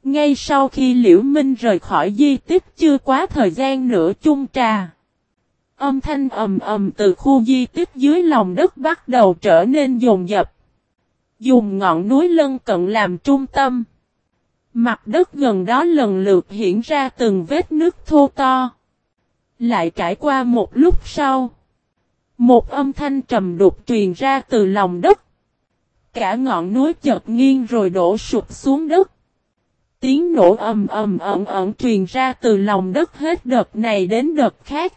Ngay sau khi Liễu Minh rời khỏi di tích chưa quá thời gian nữa chung trà. Âm thanh ầm ầm từ khu di tích dưới lòng đất bắt đầu trở nên dồn dập. Dùng ngọn núi lân cận làm trung tâm. Mặt đất gần đó lần lượt hiện ra từng vết nứt thô to. Lại trải qua một lúc sau. Một âm thanh trầm đục truyền ra từ lòng đất. Cả ngọn núi chợt nghiêng rồi đổ sụp xuống đất. Tiếng nổ ầm ầm ẩn ẩn truyền ra từ lòng đất hết đợt này đến đợt khác.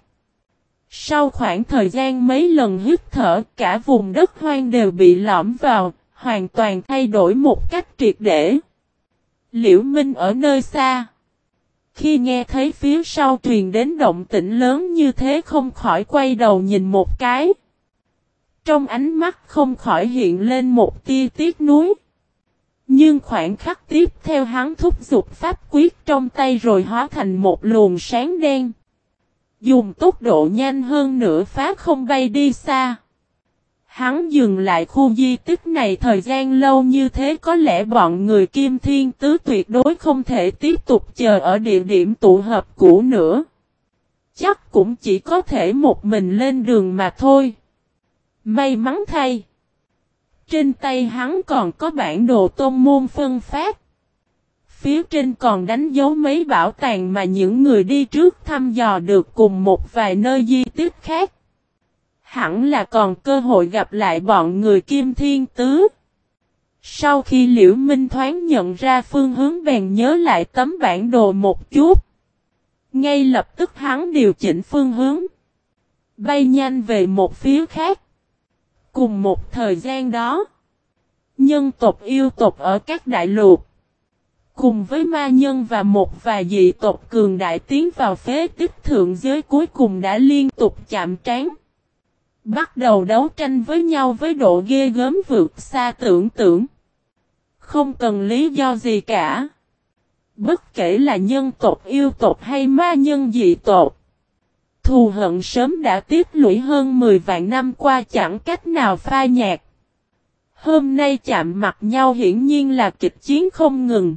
Sau khoảng thời gian mấy lần hít thở, cả vùng đất hoang đều bị lõm vào, hoàn toàn thay đổi một cách triệt để. Liễu Minh ở nơi xa. Khi nghe thấy phía sau truyền đến động tĩnh lớn như thế không khỏi quay đầu nhìn một cái. Trong ánh mắt không khỏi hiện lên một tia tiếc nuối. Nhưng khoảnh khắc tiếp theo hắn thúc giục pháp quyết trong tay rồi hóa thành một luồng sáng đen. Dùng tốc độ nhanh hơn nữa phá không bay đi xa. Hắn dừng lại khu di tích này thời gian lâu như thế có lẽ bọn người Kim Thiên Tứ tuyệt đối không thể tiếp tục chờ ở địa điểm tụ hợp cũ nữa. Chắc cũng chỉ có thể một mình lên đường mà thôi. May mắn thay. Trên tay hắn còn có bản đồ tôn môn phân phát. Phía trên còn đánh dấu mấy bảo tàng mà những người đi trước thăm dò được cùng một vài nơi di tích khác. Hẳn là còn cơ hội gặp lại bọn người Kim Thiên Tứ. Sau khi Liễu Minh thoáng nhận ra phương hướng bèn nhớ lại tấm bản đồ một chút. Ngay lập tức hắn điều chỉnh phương hướng. Bay nhanh về một phía khác. Cùng một thời gian đó. Nhân tộc yêu tộc ở các đại lục. Cùng với ma nhân và một vài dị tộc cường đại tiến vào phế tích thượng giới cuối cùng đã liên tục chạm trán. Bắt đầu đấu tranh với nhau với độ ghê gớm vượt xa tưởng tượng. Không cần lý do gì cả. Bất kể là nhân tộc yêu tộc hay ma nhân dị tộc. Thù hận sớm đã tiếp lũy hơn 10 vạn năm qua chẳng cách nào phai nhạt. Hôm nay chạm mặt nhau hiển nhiên là kịch chiến không ngừng.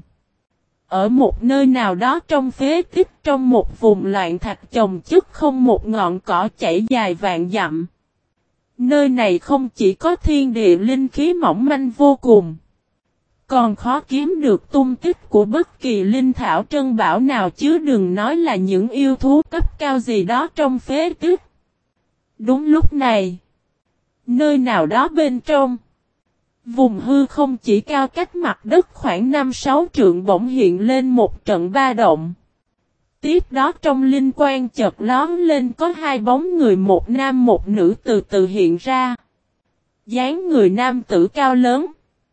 Ở một nơi nào đó trong phế tích trong một vùng loạn thạch chồng chất không một ngọn cỏ chảy dài vạn dặm. Nơi này không chỉ có thiên địa linh khí mỏng manh vô cùng. Còn khó kiếm được tung tích của bất kỳ linh thảo trân bảo nào chứ đừng nói là những yêu thú cấp cao gì đó trong phế tích. Đúng lúc này. Nơi nào đó bên trong. Vùng hư không chỉ cao cách mặt đất khoảng 5-6 trượng bỗng hiện lên một trận ba động. Tiếp đó trong linh quang chợt lóm lên có hai bóng người một nam một nữ từ từ hiện ra. Dáng người nam tử cao lớn.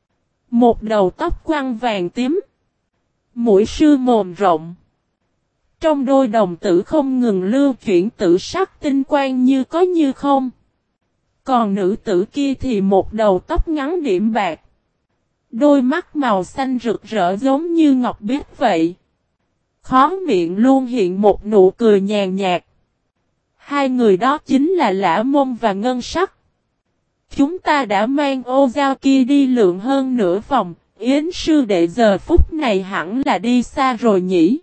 Một đầu tóc quăn vàng tím. Mũi sư mồm rộng. Trong đôi đồng tử không ngừng lưu chuyển tử sắc tinh quang như có như không. Còn nữ tử kia thì một đầu tóc ngắn điểm bạc. Đôi mắt màu xanh rực rỡ giống như ngọc biếc vậy. Khóe miệng luôn hiện một nụ cười nhàn nhạt. Hai người đó chính là Lã Mông và Ngân Sắc. Chúng ta đã mang ô giao kia đi lượn hơn nửa vòng, Yến sư đệ giờ phút này hẳn là đi xa rồi nhỉ.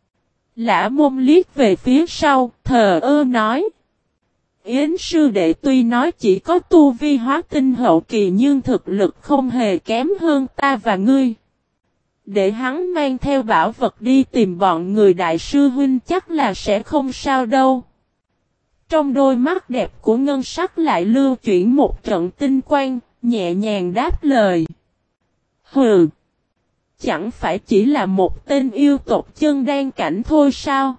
Lã Mông liếc về phía sau, thờ ơ nói. Yến sư đệ tuy nói chỉ có tu vi hóa tinh hậu kỳ nhưng thực lực không hề kém hơn ta và ngươi. Để hắn mang theo bảo vật đi tìm bọn người đại sư huynh chắc là sẽ không sao đâu. Trong đôi mắt đẹp của Ngân Sắc lại lưu chuyển một trận tinh quang, nhẹ nhàng đáp lời. Hừ! Chẳng phải chỉ là một tên yêu tộc chân đan cảnh thôi sao?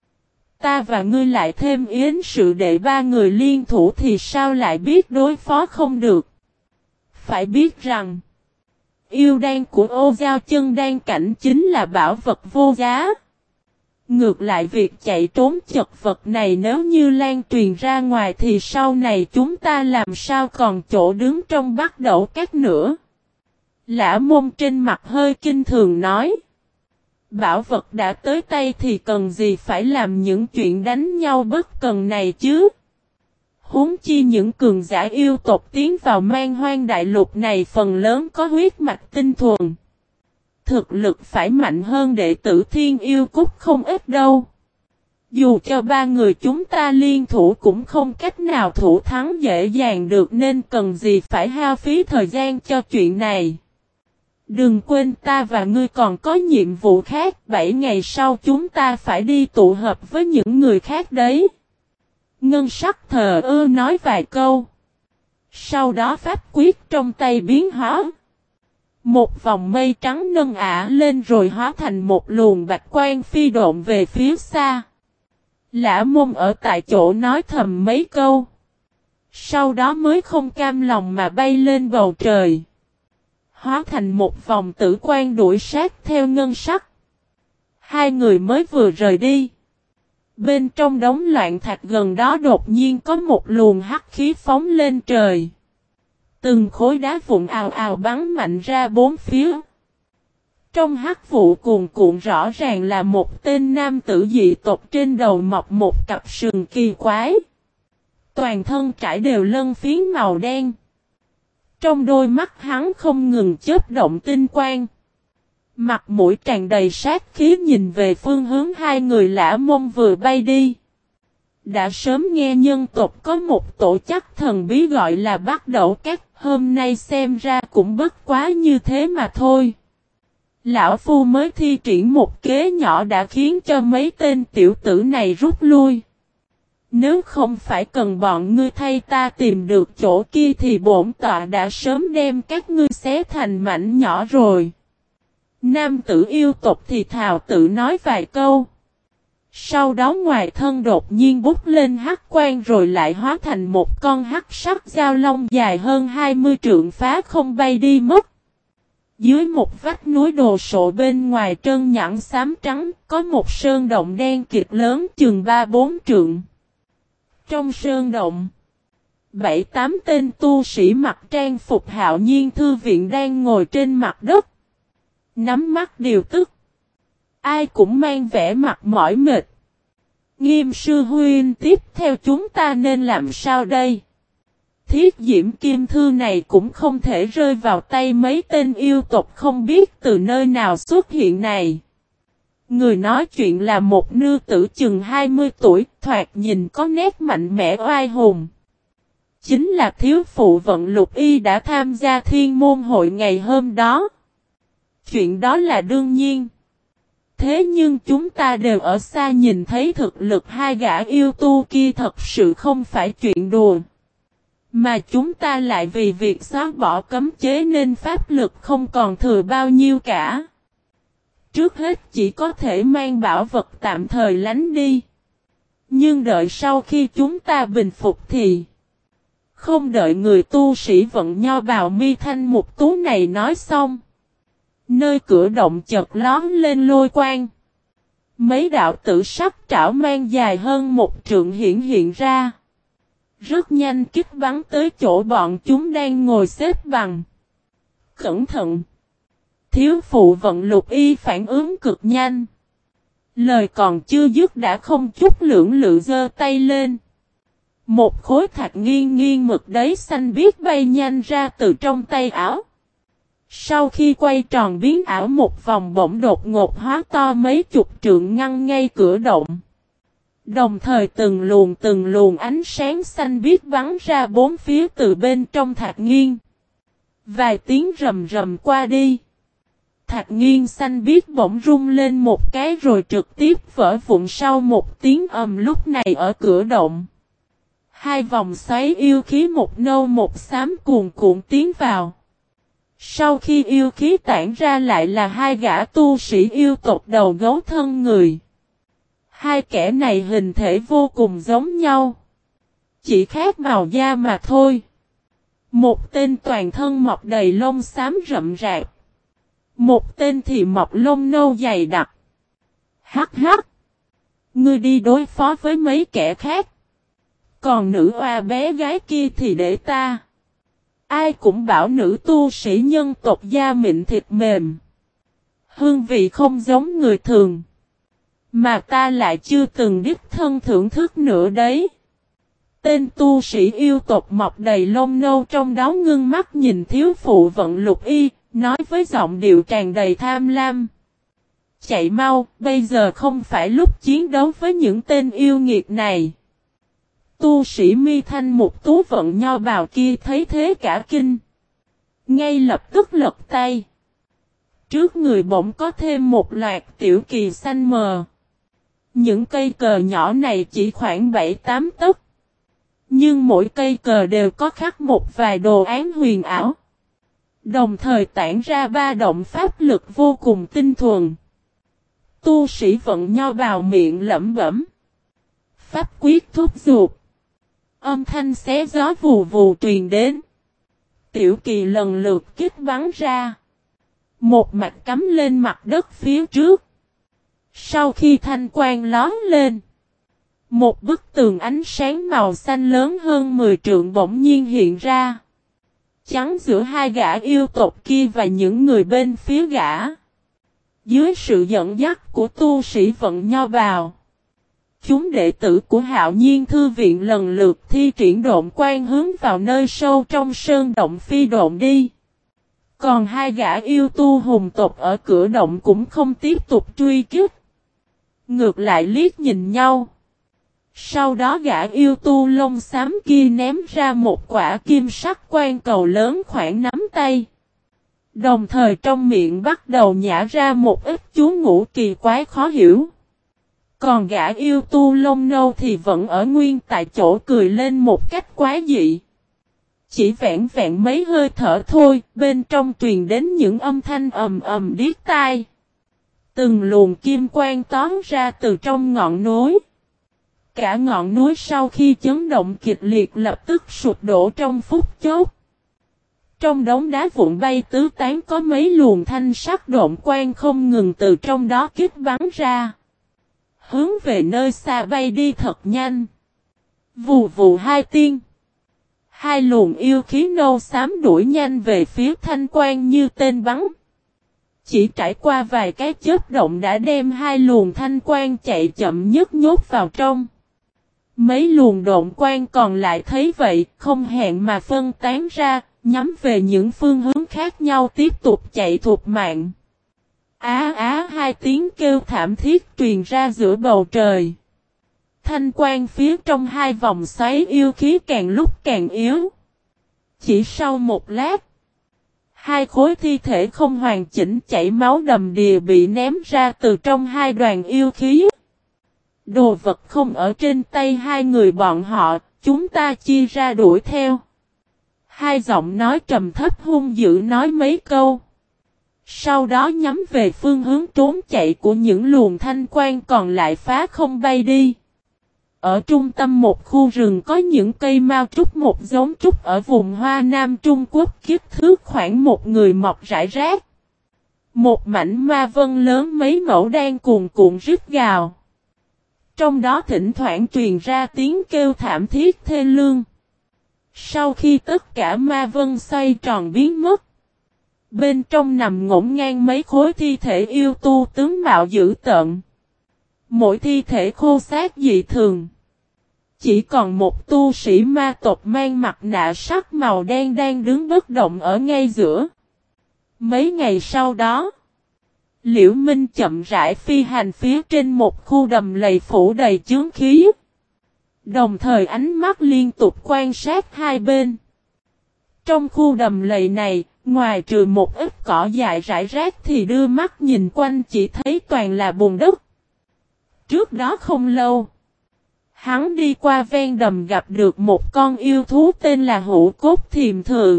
Ta và ngươi lại thêm Yến sự đệ ba người liên thủ thì sao lại biết đối phó không được? Phải biết rằng, yêu đan của ô giao chân đan cảnh chính là bảo vật vô giá. Ngược lại việc chạy trốn chật vật này nếu như lan truyền ra ngoài thì sau này chúng ta làm sao còn chỗ đứng trong bắt đẩu các nữa. Lã Mông trên mặt hơi kinh thường nói. Bảo vật đã tới tay thì cần gì phải làm những chuyện đánh nhau bất cần này chứ. Huống chi những cường giả yêu tộc tiến vào man hoang đại lục này phần lớn có huyết mạch tinh thuần. Thực lực phải mạnh hơn đệ tử Thiên Yêu Cúc không ít đâu. Dù cho ba người chúng ta liên thủ cũng không cách nào thủ thắng dễ dàng được nên cần gì phải hao phí thời gian cho chuyện này. Đừng quên ta và ngươi còn có nhiệm vụ khác, 7 ngày sau chúng ta phải đi tụ hợp với những người khác đấy. Ngân sắc thờ ơ nói vài câu. Sau đó pháp quyết trong tay biến hóa. Một vòng mây trắng nâng ả lên rồi hóa thành một luồng bạch quang phi độn về phía xa. Lã Môn ở tại chỗ nói thầm mấy câu. Sau đó mới không cam lòng mà bay lên bầu trời. Hóa thành một vòng tử quang đuổi sát theo ngân sắc. Hai người mới vừa rời đi. Bên trong đống loạn thạch gần đó đột nhiên có một luồng hắc khí phóng lên trời. Từng khối đá vụn ào ào bắn mạnh ra bốn phía. Trong hắc vụ cuồn cuộn rõ ràng là một tên nam tử dị tộc trên đầu mọc một cặp sừng kỳ quái. Toàn thân trải đều lân phiến màu đen. Trong đôi mắt hắn không ngừng chớp động tinh quang. Mặt mũi tràn đầy sát khí nhìn về phương hướng hai người Lã Môn vừa bay đi. Đã sớm nghe nhân tộc có một tổ chắc thần bí gọi là Bắt Đẩu Các, hôm nay xem ra cũng bất quá như thế mà thôi. Lão Phu mới thi triển một kế nhỏ đã khiến cho mấy tên tiểu tử này rút lui. Nếu không phải cần bọn ngươi thay ta tìm được chỗ kia thì bổn tọa đã sớm đem các ngươi xé thành mảnh nhỏ rồi. Nam tử yêu tộc thì thào tự nói vài câu. Sau đó ngoài thân đột nhiên bút lên hắc quang rồi lại hóa thành một con hắc sắc dao long dài hơn 20 trượng phá không bay đi mất. Dưới một vách núi đồ sộ bên ngoài trơn nhẵn xám trắng có một sơn động đen kịt lớn chừng 3-4 trượng. Trong sơn động, 7-8 tên tu sĩ mặc trang phục hạo nhiên thư viện đang ngồi trên mặt đất. Nắm mắt điều tức. Ai cũng mang vẻ mặt mỏi mệt. Nghiêm sư huynh tiếp theo chúng ta nên làm sao đây? Thiết diễm kim thư này cũng không thể rơi vào tay mấy tên yêu tộc không biết từ nơi nào xuất hiện này. Người nói chuyện là một nữ tử chừng 20 tuổi, thoạt nhìn có nét mạnh mẽ oai hùng. Chính là thiếu phụ Vận Lục Y đã tham gia thiên môn hội ngày hôm đó. Chuyện đó là đương nhiên. Thế nhưng chúng ta đều ở xa nhìn thấy thực lực hai gã yêu tu kia thật sự không phải chuyện đùa. Mà chúng ta lại vì việc xóa bỏ cấm chế nên pháp lực không còn thừa bao nhiêu cả. Trước hết chỉ có thể mang bảo vật tạm thời lánh đi. Nhưng đợi sau khi chúng ta bình phục thì... Không đợi người tu sĩ Vận Nho Bào Mi Thanh Mục Tú này nói xong. Nơi cửa động chợt lón lên lôi quang. Mấy đạo tử sắc trảo mang dài hơn một trượng hiện ra. Rất nhanh kích bắn tới chỗ bọn chúng đang ngồi xếp bằng. Cẩn thận! Thiếu phụ Vận Lục Y phản ứng cực nhanh. Lời còn chưa dứt đã không chút lưỡng lự giơ tay lên. Một khối thạch nghiêng mực đấy xanh biếc bay nhanh ra từ trong tay áo. Sau khi quay tròn biến ảo một vòng bỗng đột ngột hóa to mấy chục trượng ngăn ngay cửa động. Đồng thời từng luồng ánh sáng xanh biếc bắn ra bốn phía từ bên trong thạch nghiêng. Vài tiếng rầm rầm qua đi. Thạch nghiêng xanh biếc bỗng rung lên một cái rồi trực tiếp vỡ vụn sau một tiếng ầm lúc này ở cửa động. Hai vòng xoáy yêu khí một nâu một xám cuồn cuộn tiến vào. Sau khi yêu khí tản ra lại là hai gã tu sĩ yêu tộc đầu gấu thân người. Hai kẻ này hình thể vô cùng giống nhau. Chỉ khác màu da mà thôi. Một tên toàn thân mọc đầy lông xám rậm rạp. Một tên thì mọc lông nâu dày đặc. Hắc hắc. Ngươi đi đối phó với mấy kẻ khác. Còn nữ oa bé gái kia thì để ta. Ai cũng bảo nữ tu sĩ nhân tộc da mịn thịt mềm. Hương vị không giống người thường. Mà ta lại chưa từng đích thân thưởng thức nữa đấy. Tên tu sĩ yêu tộc mọc đầy lông nâu trong đó ngưng mắt nhìn thiếu phụ Vận Lục Y, Nói với giọng điệu tràn đầy tham lam. Chạy mau, bây giờ không phải lúc chiến đấu với những tên yêu nghiệt này. Tu sĩ mi thanh một tú vận nho bào kia thấy thế cả kinh. Ngay lập tức lật tay. Trước người bỗng có thêm một loạt tiểu kỳ xanh mờ. Những cây cờ nhỏ này chỉ khoảng 7-8 tấc. Nhưng mỗi cây cờ đều có khắc một vài đồ án huyền ảo. Đồng thời tản ra ba động pháp lực vô cùng tinh thuần. Tu sĩ vận nho bào miệng lẩm bẩm. Pháp quyết thúc giục. Âm thanh xé gió vù vù truyền đến. Tiểu kỳ lần lượt kích bắn ra. Một mạch cắm lên mặt đất phía trước. Sau khi thanh quang lóe lên. Một bức tường ánh sáng màu xanh lớn hơn 10 trượng bỗng nhiên hiện ra. Chắn giữa hai gã yêu tộc kia và những người bên phía gã. Dưới sự dẫn dắt của tu sĩ vận nho bào. Chúng đệ tử của Hạo Nhiên Thư Viện lần lượt thi triển độn quan hướng vào nơi sâu trong sơn động phi độn đi. Còn hai gã yêu tu hùng tộc ở cửa động cũng không tiếp tục truy kích. Ngược lại liếc nhìn nhau. Sau đó gã yêu tu lông xám kia ném ra một quả kim sắc quan cầu lớn khoảng nắm tay. Đồng thời trong miệng bắt đầu nhả ra một ít chú ngữ kỳ quái khó hiểu. Còn gã yêu tu lông nâu thì vẫn ở nguyên tại chỗ cười lên một cách quái dị. Chỉ vẹn vẹn mấy hơi thở thôi, bên trong truyền đến những âm thanh ầm ầm điếc tai. Từng luồng kim quang tóm ra từ trong ngọn núi. Cả ngọn núi sau khi chấn động kịch liệt lập tức sụp đổ trong phút chốc. Trong đống đá vụn bay tứ tán có mấy luồng thanh sắc độn quang không ngừng từ trong đó kích bắn ra. Hướng về nơi xa bay đi thật nhanh. Vù vù hai tiếng. Hai luồng yêu khí nâu xám đuổi nhanh về phía thanh quang như tên bắn. Chỉ trải qua vài cái chớp động đã đem hai luồng thanh quang chạy chậm nhất nhốt vào trong. Mấy luồng độn quang còn lại thấy vậy, không hẹn mà phân tán ra, nhắm về những phương hướng khác nhau tiếp tục chạy thục mạng. Á á hai tiếng kêu thảm thiết truyền ra giữa bầu trời. Thanh quang phía trong hai vòng xoáy yêu khí càng lúc càng yếu. Chỉ sau một lát, hai khối thi thể không hoàn chỉnh chảy máu đầm đìa bị ném ra từ trong hai đoàn yêu khí. Đồ vật không ở trên tay hai người bọn họ, chúng ta chia ra đuổi theo. Hai giọng nói trầm thấp hung dữ nói mấy câu. Sau đó nhắm về phương hướng trốn chạy của những luồng thanh quang còn lại phá không bay đi. Ở trung tâm một khu rừng có những cây mao trúc một giống trúc ở vùng Hoa Nam Trung Quốc kích thước khoảng một người mọc rải rác. Một mảnh ma vân lớn mấy mẫu đang cuồn cuộn rít gào. Trong đó thỉnh thoảng truyền ra tiếng kêu thảm thiết thê lương. Sau khi tất cả ma vân xoay tròn biến mất. Bên trong nằm ngổn ngang mấy khối thi thể yêu tu tướng mạo dữ tợn. Mỗi thi thể khô xác dị thường. Chỉ còn một tu sĩ ma tộc mang mặt nạ sắc màu đen đang đứng bất động ở ngay giữa. Mấy ngày sau đó, Liễu Minh chậm rãi phi hành phía trên một khu đầm lầy phủ đầy chướng khí. Đồng thời ánh mắt liên tục quan sát hai bên. Trong khu đầm lầy này, ngoài trừ một ít cỏ dại rải rác thì đưa mắt nhìn quanh chỉ thấy toàn là bùn đất. Trước đó không lâu, hắn đi qua ven đầm gặp được một con yêu thú tên là Hữu Cốt Thiềm Thự.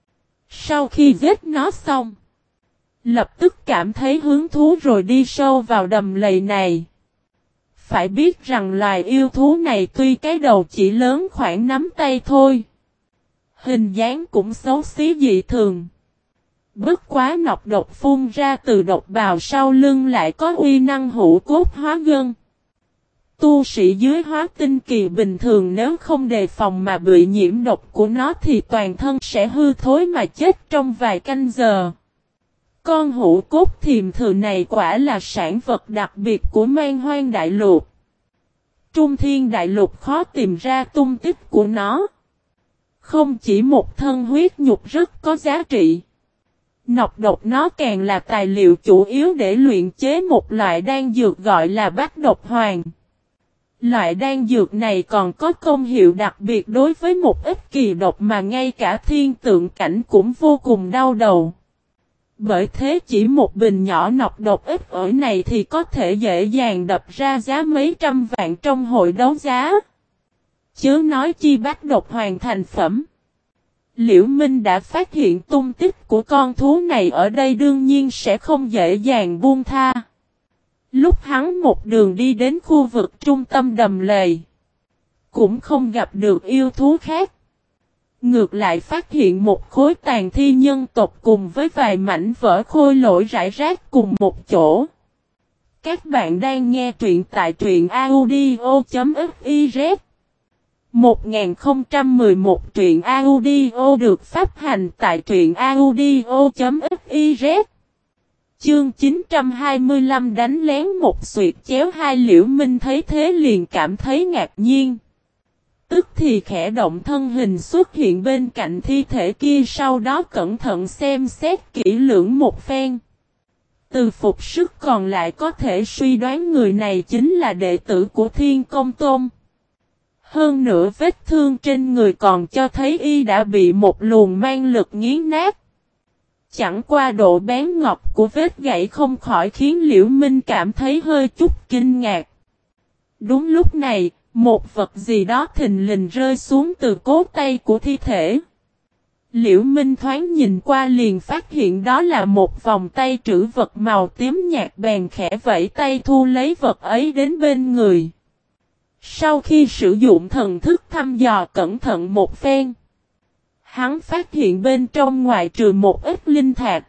Sau khi giết nó xong, lập tức cảm thấy hứng thú rồi đi sâu vào đầm lầy này. Phải biết rằng loài yêu thú này tuy cái đầu chỉ lớn khoảng nắm tay thôi. Hình dáng cũng xấu xí dị thường. Bất quá nọc độc phun ra từ độc bào sau lưng lại có uy năng hữu cốt hóa gân. Tu sĩ dưới hóa tinh kỳ bình thường nếu không đề phòng mà bị nhiễm độc của nó thì toàn thân sẽ hư thối mà chết trong vài canh giờ. Con hữu cốt thiềm thự này quả là sản vật đặc biệt của Man Hoang Đại Lục. Trung Thiên Đại Lục khó tìm ra tung tích của nó. Không chỉ một thân huyết nhục rất có giá trị. Nọc độc nó càng là tài liệu chủ yếu để luyện chế một loại đan dược gọi là bách độc hoàng. Loại đan dược này còn có công hiệu đặc biệt đối với một ít kỳ độc mà ngay cả thiên tượng cảnh cũng vô cùng đau đầu. Bởi thế chỉ một bình nhỏ nọc độc ít ỏi này thì có thể dễ dàng đập ra giá mấy trăm vạn trong hội đấu giá. Chớ nói chi bách độc hoàng thành phẩm. Liễu Minh đã phát hiện tung tích của con thú này ở đây đương nhiên sẽ không dễ dàng buông tha. Lúc hắn một đường đi đến khu vực trung tâm đầm lầy, cũng không gặp được yêu thú khác. Ngược lại phát hiện một khối tàn thi nhân tộc cùng với vài mảnh vỡ khôi lỗi rải rác cùng một chỗ. Các bạn đang nghe truyện tại truyện audio.fiz 1011 truyện audio được phát hành tại truyện audio.fiz. Chương 925 đánh lén một xuyệt chéo hai. Liễu Minh thấy thế liền cảm thấy ngạc nhiên. Tức thì khẽ động thân hình xuất hiện bên cạnh thi thể kia, sau đó cẩn thận xem xét kỹ lưỡng một phen. Từ phục sức còn lại có thể suy đoán người này chính là đệ tử của Thiên Công Tôn. Hơn nữa vết thương trên người còn cho thấy y đã bị một luồng mang lực nghiến nát. Chẳng qua độ bén ngọc của vết gãy không khỏi khiến Liễu Minh cảm thấy hơi chút kinh ngạc. Đúng lúc này, một vật gì đó thình lình rơi xuống từ cốt tay của thi thể. Liễu Minh thoáng nhìn qua liền phát hiện đó là một vòng tay trữ vật màu tím nhạt, bèn khẽ vẫy tay thu lấy vật ấy đến bên người. Sau khi sử dụng thần thức thăm dò cẩn thận một phen, hắn phát hiện bên trong ngoại trừ một ít linh thạch,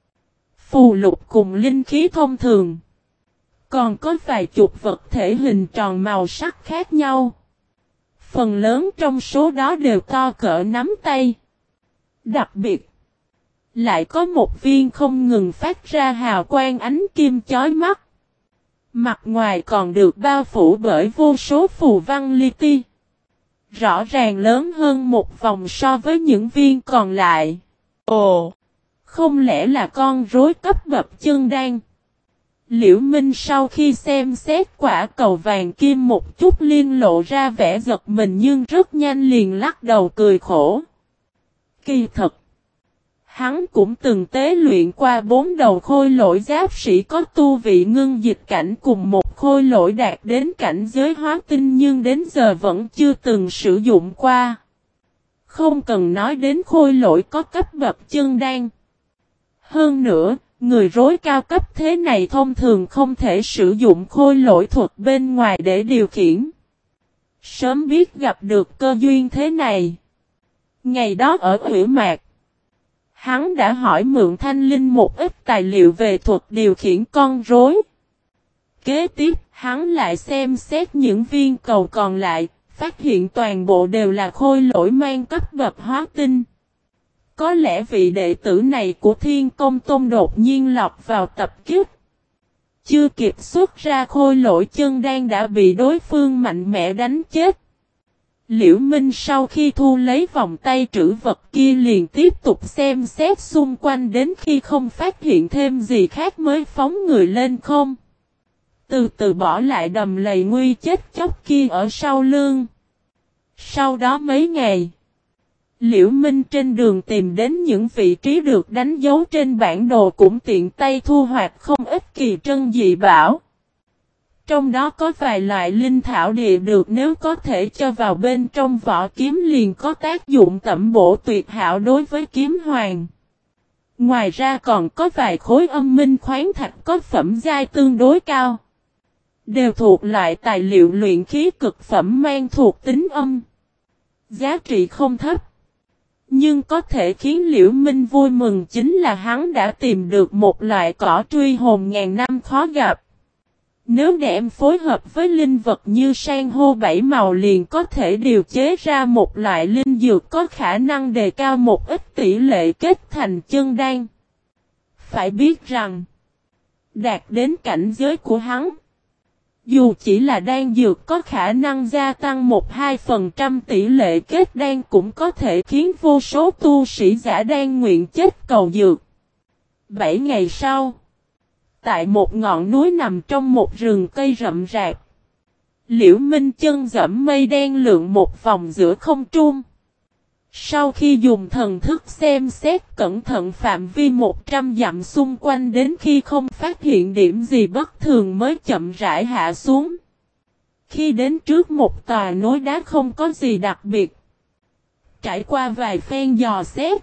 phù lục cùng linh khí thông thường, còn có vài chục vật thể hình tròn màu sắc khác nhau. Phần lớn trong số đó đều to cỡ nắm tay. Đặc biệt, lại có một viên không ngừng phát ra hào quang ánh kim chói mắt. Mặt ngoài còn được bao phủ bởi vô số phù văn li ti. Rõ ràng lớn hơn một vòng so với những viên còn lại. Ồ! Không lẽ là con rối cấp bậc chân đan? Liễu Minh sau khi xem xét quả cầu vàng kim một chút liên lộ ra vẻ giật mình, nhưng rất nhanh liền lắc đầu cười khổ. Kỳ thật! Hắn cũng từng tế luyện qua 4 đầu khôi lỗi giáp sĩ có tu vị ngưng dịch cảnh cùng một khôi lỗi đạt đến cảnh giới hóa tinh, nhưng đến giờ vẫn chưa từng sử dụng qua. Không cần nói đến khôi lỗi có cấp bậc chân đan. Hơn nữa, người rối cao cấp thế này thông thường không thể sử dụng khôi lỗi thuật bên ngoài để điều khiển. Sớm biết gặp được cơ duyên thế này. Ngày đó ở Ủy Mạc, hắn đã hỏi mượn Thanh Linh một ít tài liệu về thuật điều khiển con rối. Kế tiếp, hắn lại xem xét những viên cầu còn lại, phát hiện toàn bộ đều là khôi lỗi mang cấp bậc hóa tinh. Có lẽ vị đệ tử này của Thiên Công Tôn đột nhiên lọt vào tập kích. Chưa kịp xuất ra khôi lỗi chân đan đã bị đối phương mạnh mẽ đánh chết. Liễu Minh sau khi thu lấy vòng tay trữ vật kia liền tiếp tục xem xét xung quanh đến khi không phát hiện thêm gì khác mới phóng người lên không. Từ từ bỏ lại đầm lầy nguy chết chóc kia ở sau lưng. Sau đó mấy ngày, Liễu Minh trên đường tìm đến những vị trí được đánh dấu trên bản đồ, cũng tiện tay thu hoạch không ít kỳ trân dị bảo. Trong đó có vài loại linh thảo địa được nếu có thể cho vào bên trong vỏ kiếm liền có tác dụng tẩm bổ tuyệt hảo đối với kiếm hoàng. Ngoài ra còn có vài khối âm minh khoáng thạch có phẩm giai tương đối cao. Đều thuộc loại tài liệu luyện khí cực phẩm mang thuộc tính âm. Giá trị không thấp. Nhưng có thể khiến Liễu Minh vui mừng chính là hắn đã tìm được một loại cỏ truy hồn ngàn năm khó gặp. Nếu đem phối hợp với linh vật như san hô bảy màu liền có thể điều chế ra một loại linh dược có khả năng đề cao một ít tỷ lệ kết thành chân đan. Phải biết rằng, đạt đến cảnh giới của hắn, dù chỉ là đan dược có khả năng gia tăng 1-2% tỷ lệ kết đan cũng có thể khiến vô số tu sĩ giả đan nguyện chết cầu dược. 7 ngày sau, tại một ngọn núi nằm trong một rừng cây rậm rạp, Liễu Minh chân dẫm mây đen lượn một vòng giữa không trung. Sau khi dùng thần thức xem xét cẩn thận phạm vi 100 dặm xung quanh đến khi không phát hiện điểm gì bất thường mới chậm rãi hạ xuống. Khi đến trước một tòa núi đá không có gì đặc biệt, trải qua vài phen dò xét,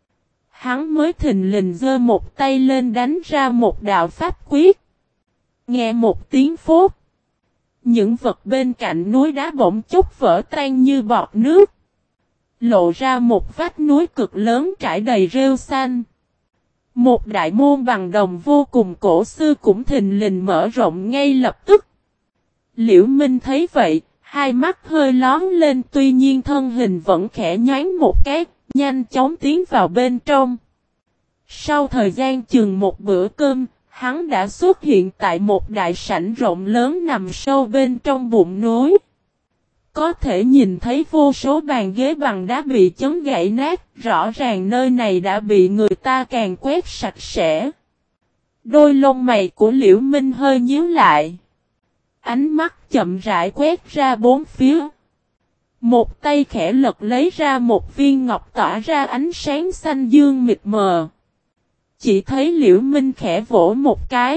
hắn mới thình lình giơ một tay lên đánh ra một đạo pháp quyết. Nghe một tiếng phốt, những vật bên cạnh núi đá bỗng chốc vỡ tan như bọt nước, lộ ra một vách núi cực lớn trải đầy rêu xanh. Một đại môn bằng đồng vô cùng cổ xưa cũng thình lình mở rộng ngay lập tức. Liễu Minh thấy vậy, hai mắt hơi lóe lên, tuy nhiên thân hình vẫn khẽ nhoáng một cái, nhanh chóng tiến vào bên trong. Sau thời gian chừng một bữa cơm, hắn đã xuất hiện tại một đại sảnh rộng lớn nằm sâu bên trong bụng núi. Có thể nhìn thấy vô số bàn ghế bằng đá bị chấn gãy nát, rõ ràng nơi này đã bị người ta càn quét sạch sẽ. Đôi lông mày của Liễu Minh hơi nhíu lại. Ánh mắt chậm rãi quét ra bốn phía. Một tay khẽ lật lấy ra một viên ngọc tỏa ra ánh sáng xanh dương mịt mờ. Chỉ thấy Liễu Minh khẽ vỗ một cái.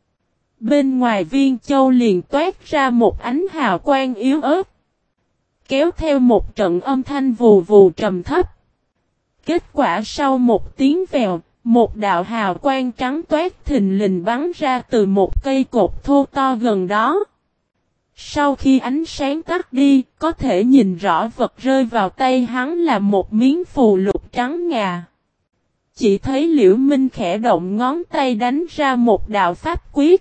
Bên ngoài viên châu liền toát ra một ánh hào quang yếu ớt, kéo theo một trận âm thanh vù vù trầm thấp. Kết quả sau một tiếng vèo, một đạo hào quang trắng toát thình lình bắn ra từ một cây cột thô to gần đó. Sau khi ánh sáng tắt đi, có thể nhìn rõ vật rơi vào tay hắn là một miếng phù lục trắng ngà. Chỉ thấy Liễu Minh khẽ động ngón tay đánh ra một đạo pháp quyết.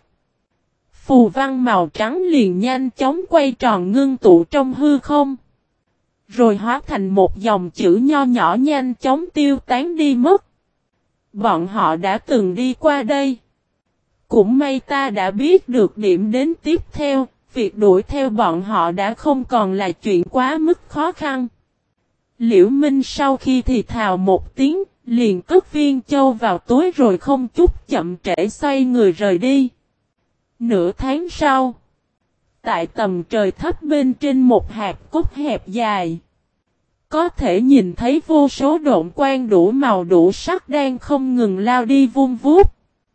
Phù văn màu trắng liền nhanh chóng quay tròn ngưng tụ trong hư không, rồi hóa thành một dòng chữ nho nhỏ nhanh chóng tiêu tán đi mất. Bọn họ đã từng đi qua đây. Cũng may ta đã biết được điểm đến tiếp theo, việc đuổi theo bọn họ đã không còn là chuyện quá mức khó khăn. Liễu Minh sau khi thì thào một tiếng, liền cất viên châu vào túi rồi không chút chậm trễ xoay người rời đi. Nửa tháng sau, tại tầm trời thấp bên trên một hạt cốt hẹp dài, có thể nhìn thấy vô số độn quang đủ màu đủ sắc đang không ngừng lao đi vun vút.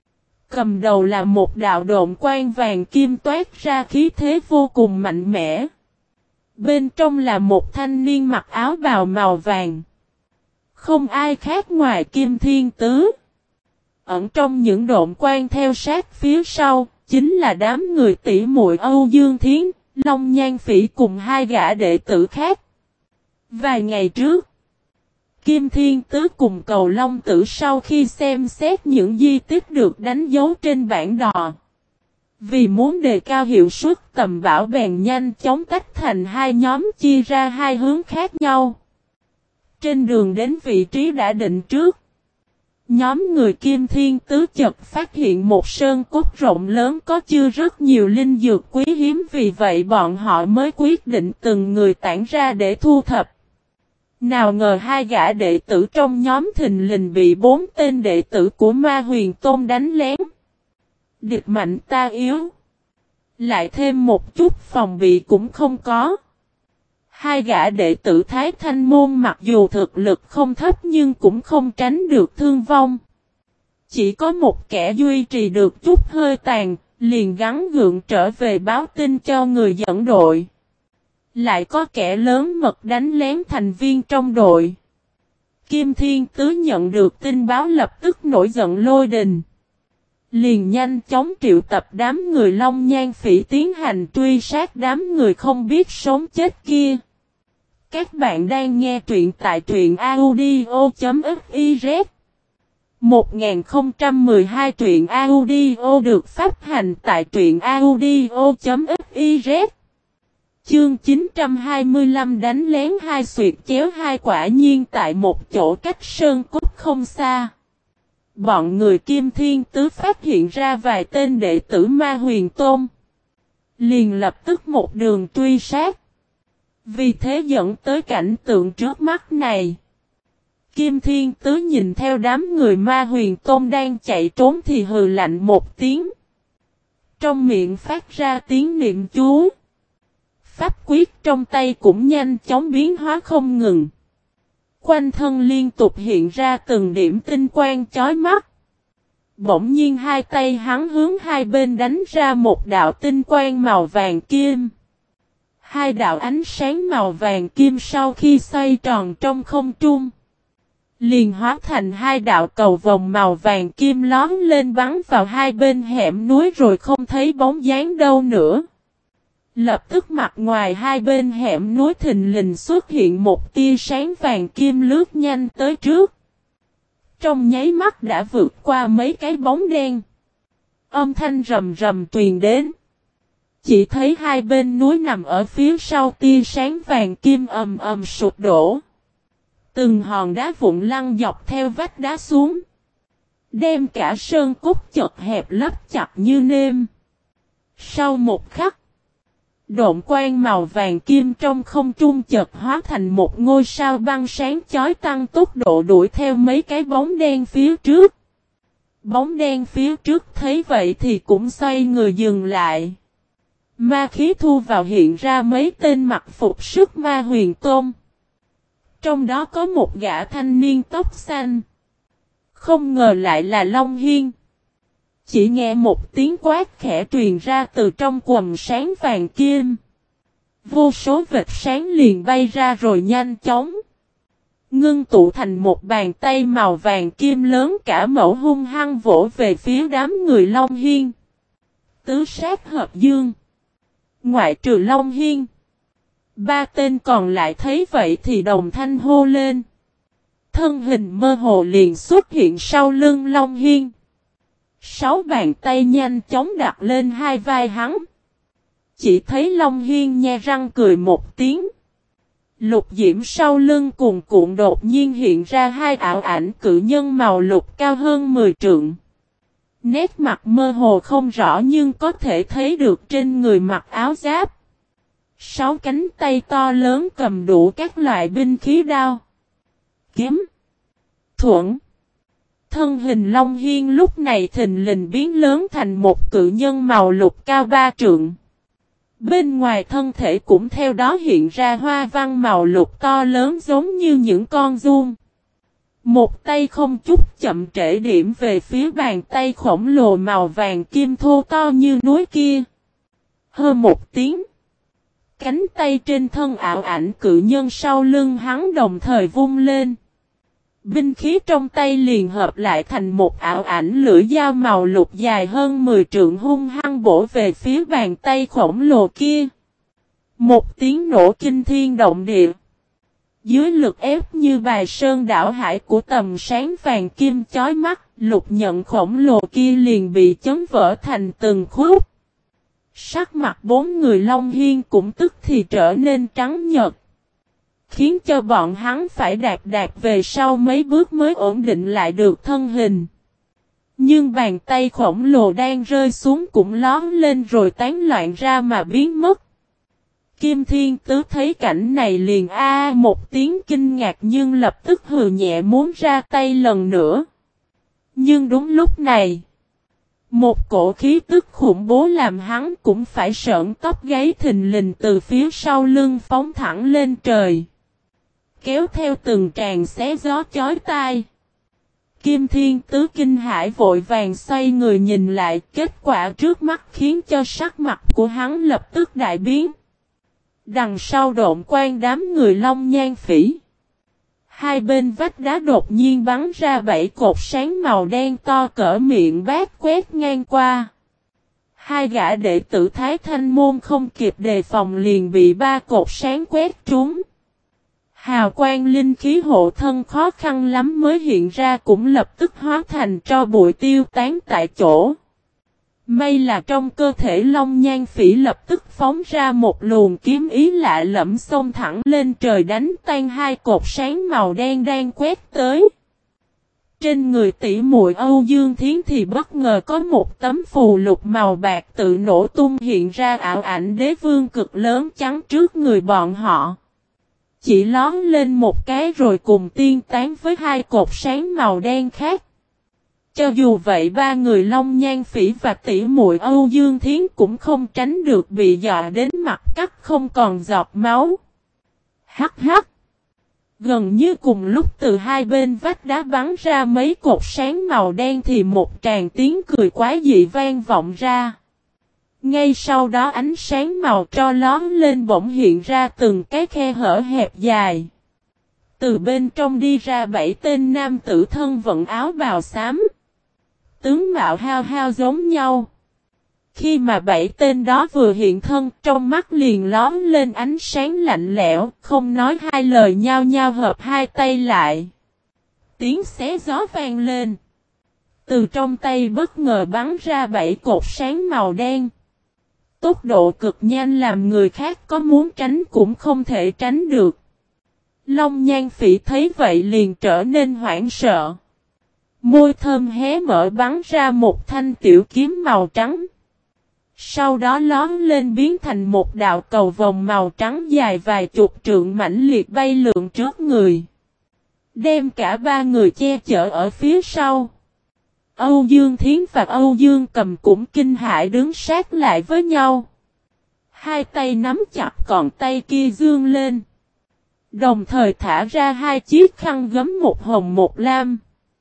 Cầm đầu là một đạo độn quang vàng kim toát ra khí thế vô cùng mạnh mẽ. Bên trong là một thanh niên mặc áo bào màu vàng. Không ai khác ngoài Kim Thiên Tứ. Ẩn trong những độn quang theo sát phía sau, chính là đám người tỷ muội Âu Dương Thiến, Long Nhan Phỉ cùng hai gã đệ tử khác. Vài ngày trước, Kim Thiên Tứ cùng Cầu Long Tử sau khi xem xét những di tích được đánh dấu trên bản đồ, vì muốn đề cao hiệu suất tầm bảo bèn nhanh chóng tách thành hai nhóm chia ra hai hướng khác nhau. Trên đường đến vị trí đã định trước, nhóm người Kim Thiên Tứ chợt phát hiện một sơn cốt rộng lớn có chứa rất nhiều linh dược quý hiếm, vì vậy bọn họ mới quyết định từng người tản ra để thu thập. Nào ngờ hai gã đệ tử trong nhóm thình lình bị 4 tên đệ tử của Ma Huyền Tôn đánh lén. Địch mạnh ta yếu, lại thêm một chút phòng bị cũng không có. Hai gã đệ tử Thái Thanh Môn mặc dù thực lực không thấp nhưng cũng không tránh được thương vong. Chỉ có một kẻ duy trì được chút hơi tàn, liền gắng gượng trở về báo tin cho người dẫn đội. Lại có kẻ lớn mật đánh lén thành viên trong đội. Kim Thiên Tứ nhận được tin báo lập tức nổi giận lôi đình. Liền nhanh chóng triệu tập đám người Long Nhan Phỉ tiến hành truy sát đám người không biết sống chết kia. Các bạn đang nghe truyện tại truyện audio.fiz 1012 truyện audio được phát hành tại truyện audio.fiz. Chương 925 đánh lén hai xuyệt chéo hai, quả nhiên tại một chỗ cách sơn cốt không xa. Bọn người Kim Thiên Tứ phát hiện ra vài tên đệ tử Ma Huyền Tôn, liền lập tức một đường truy sát. Vì thế dẫn tới cảnh tượng trước mắt này. Kim Thiên Tứ nhìn theo đám người Ma Huyền Tôn đang chạy trốn thì hừ lạnh một tiếng. Trong miệng phát ra tiếng niệm chú. Pháp quyết trong tay cũng nhanh chóng biến hóa không ngừng. Quanh thân liên tục hiện ra từng điểm tinh quang chói mắt. Bỗng nhiên hai tay hắn hướng hai bên đánh ra một đạo tinh quang màu vàng kim. Hai đạo ánh sáng màu vàng kim sau khi xoay tròn trong không trung, liền hóa thành hai đạo cầu vồng màu vàng kim lóm lên bắn vào hai bên hẻm núi rồi không thấy bóng dáng đâu nữa. Lập tức mặt ngoài hai bên hẻm núi thình lình xuất hiện một tia sáng vàng kim lướt nhanh tới trước. Trong nháy mắt đã vượt qua mấy cái bóng đen. Âm thanh rầm rầm truyền đến. Chỉ thấy hai bên núi nằm ở phía sau tia sáng vàng kim ầm ầm sụp đổ. Từng hòn đá vụn lăn dọc theo vách đá xuống. Đem cả sơn cốt chật hẹp lấp chặt như nêm. Sau một khắc, độn quang màu vàng kim trong không trung chợt hóa thành một ngôi sao băng sáng chói tăng tốc độ đuổi theo mấy cái bóng đen phía trước. Bóng đen phía trước thấy vậy thì cũng xoay người dừng lại. Ma khí thu vào hiện ra mấy tên mặc phục sức Ma Huyền Tôn. Trong đó có một gã thanh niên tóc xanh. Không ngờ lại là Long Hiên. Chỉ nghe một tiếng quát khẽ truyền ra từ trong quầng sáng vàng kim. Vô số vệt sáng liền bay ra rồi nhanh chóng ngưng tụ thành một bàn tay màu vàng kim lớn cả mẫu hung hăng vỗ về phía đám người Long Hiên. Tứ sát hợp dương. Ngoại trừ Long Hiên, ba tên còn lại thấy vậy thì đồng thanh hô lên. Thân hình mơ hồ liền xuất hiện sau lưng Long Hiên. 6 bàn tay nhanh chóng đặt lên hai vai hắn. Chỉ thấy Long Hiên nhe răng cười một tiếng. Lục diễm sau lưng cuồn cuộn đột nhiên hiện ra hai ảo ảnh cự nhân màu lục cao hơn 10 trượng. Nét mặt mơ hồ không rõ nhưng có thể thấy được trên người mặc áo giáp. 6 cánh tay to lớn cầm đủ các loại binh khí đao, kiếm, thuẫn. Thân hình Long Hiên lúc này thình lình biến lớn thành một cự nhân màu lục cao 3 trượng. Bên ngoài thân thể cũng theo đó hiện ra hoa văn màu lục to lớn giống như những con giun. Một tay không chút chậm trễ điểm về phía bàn tay khổng lồ màu vàng kim thô to như núi kia. Hơ một tiếng. Cánh tay trên thân ảo ảnh cự nhân sau lưng hắn đồng thời vung lên. Binh khí trong tay liền hợp lại thành một ảo ảnh lưỡi dao màu lục dài hơn 10 trượng hung hăng bổ về phía bàn tay khổng lồ kia. Một tiếng nổ kinh thiên động địa. Dưới lực ép như bài sơn đảo hải của tầm sáng vàng kim chói mắt, lục nhận khổng lồ kia liền bị chấn vỡ thành từng khúc. Sắc mặt 4 người Long Hiên cũng tức thì trở nên trắng nhợt, khiến cho bọn hắn phải đạp về sau mấy bước mới ổn định lại được thân hình. Nhưng bàn tay khổng lồ đang rơi xuống cũng lóm lên rồi tán loạn ra mà biến mất. Kim Thiên Tứ thấy cảnh này liền một tiếng kinh ngạc nhưng lập tức hừ nhẹ muốn ra tay lần nữa. Nhưng đúng lúc này, một cổ khí tức khủng bố làm hắn cũng phải sởn tóc gáy thình lình từ phía sau lưng phóng thẳng lên trời, kéo theo từng tràng xé gió chói tai. Kim Thiên Tứ kinh hãi vội vàng xoay người nhìn lại, kết quả trước mắt khiến cho sắc mặt của hắn lập tức đại biến. Đằng sau độn quang đám người Long Nhan Phỉ, hai bên vách đá đột nhiên bắn ra 7 cột sáng màu đen to cỡ miệng bát quét ngang qua. Hai gã đệ tử Thái Thanh Môn không kịp đề phòng liền bị 3 cột sáng quét trúng. Hào quang linh khí hộ thân khó khăn lắm mới hiện ra cũng lập tức hóa thành tro bụi tiêu tán tại chỗ. May là trong cơ thể Long Nhan Phỉ lập tức phóng ra một luồng kiếm ý lạ lẫm xông thẳng lên trời đánh tan 2 cột sáng màu đen đang quét tới. Trên người tỷ muội Âu Dương Thiến thì bất ngờ có một tấm phù lục màu bạc tự nổ tung hiện ra ảo ảnh đế vương cực lớn chắn trước người bọn họ. chỉ lón lên một cái rồi cùng tiên tán với hai cột sáng màu đen khác. Cho dù vậy ba người Long Nhan Phỉ và tỷ muội Âu Dương Thiến cũng không tránh được bị dọa đến mặt cắt không còn giọt máu. Hắc hắc. Gần như cùng lúc từ hai bên vách đá bắn ra mấy cột sáng màu đen thì một tràng tiếng cười quái dị vang vọng ra. Ngay sau đó ánh sáng màu tro lón lên bỗng hiện ra từng cái khe hở hẹp dài. Từ bên trong đi ra 7 tên nam tử thân vận áo bào xám. Tướng mạo hao hao giống nhau. Khi mà 7 tên đó vừa hiện thân, trong mắt liền lóm lên ánh sáng lạnh lẽo, không nói hai lời nhao nhao hợp hai tay lại. Tiếng xé gió vang lên. Từ trong tay bất ngờ bắn ra 7 cột sáng màu đen. Tốc độ cực nhanh làm người khác có muốn tránh cũng không thể tránh được. Long Nhan Phỉ thấy vậy liền trở nên hoảng sợ. Môi thơm hé mở bắn ra một thanh tiểu kiếm màu trắng. Sau đó lón lên biến thành một đạo cầu vồng màu trắng dài vài chục trượng mãnh liệt bay lượn trước người. Đem cả ba người che chở ở phía sau. Âu Dương Thiến và Âu Dương Cầm cũng kinh hãi đứng sát lại với nhau. Hai tay nắm chặt còn tay kia dương lên. Đồng thời thả ra hai chiếc khăn gấm một hồng một lam.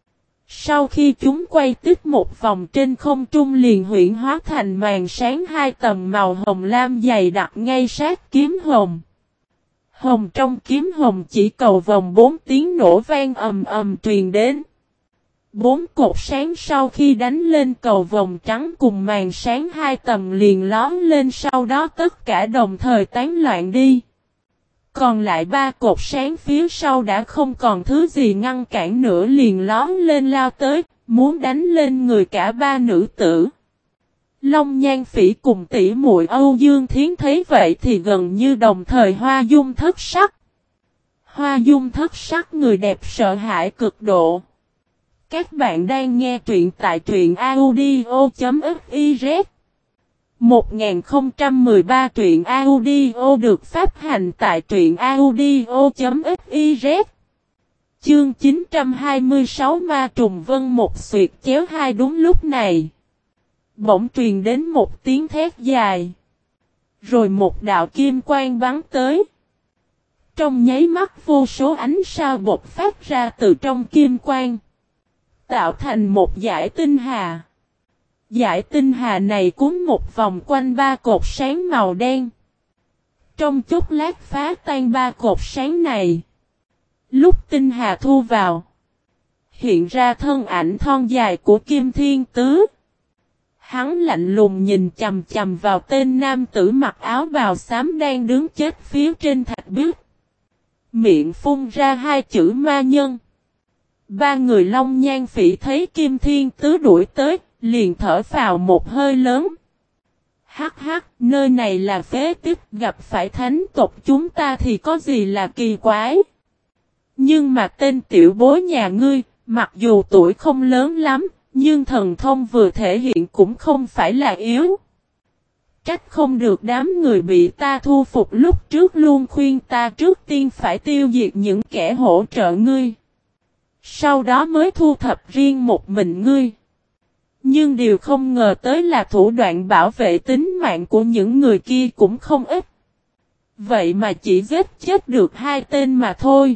Sau khi chúng quay tích một vòng trên không trung liền huyễn hóa thành màn sáng hai tầng màu hồng lam dày đặc ngay sát kiếm hồng. Hồng trong kiếm hồng chỉ cầu vòng 4 tiếng nổ vang ầm ầm truyền đến. 4 cột sáng sau khi đánh lên cầu vòng trắng cùng màn sáng hai tầng liền lón lên, sau đó tất cả đồng thời tán loạn đi. Còn lại 3 cột sáng phía sau đã không còn thứ gì ngăn cản nữa liền lón lên lao tới, muốn đánh lên người cả ba nữ tử. Long Nhan Phỉ cùng tỷ muội Âu Dương Thiến thấy vậy thì gần như đồng thời hoa dung thất sắc. Hoa dung thất sắc, người đẹp sợ hãi cực độ. Các bạn đang nghe truyện tại truyện audio.fiz 1013 truyện audio được phát hành tại truyện audio.fiz. Chương 926 Ma Trùng Vân một xuyệt chéo hai. Đúng lúc này bỗng truyền đến một tiếng thét dài. Rồi một đạo kim quang bắn tới. Trong nháy mắt vô số ánh sao bột phát ra từ trong kim quang, tạo thành một dải tinh hà. Dải tinh hà này cuốn một vòng quanh 3 cột sáng màu đen. Trong chốc lát phá tan 3 cột sáng này. Lúc tinh hà thu vào, hiện ra thân ảnh thon dài của Kim Thiên Tứ. Hắn lạnh lùng nhìn chầm chầm vào tên nam tử mặc áo bào xám đang đứng chết phía trên thạch biếc. Miệng phun ra hai chữ ma nhân. Ba người Long Nhan Phỉ thấy Kim Thiên Tứ đuổi tới, liền thở phào một hơi lớn. Hắc hắc, nơi này là phế tích, gặp phải thánh tộc chúng ta thì có gì là kỳ quái. Nhưng mà tên tiểu bối nhà ngươi, mặc dù tuổi không lớn lắm, nhưng thần thông vừa thể hiện cũng không phải là yếu. Trách không được đám người bị ta thu phục lúc trước luôn khuyên ta trước tiên phải tiêu diệt những kẻ hỗ trợ ngươi. Sau đó mới thu thập riêng một mình ngươi. Nhưng điều không ngờ tới là thủ đoạn bảo vệ tính mạng của những người kia cũng không ít. Vậy mà chỉ giết chết được 2 tên mà thôi.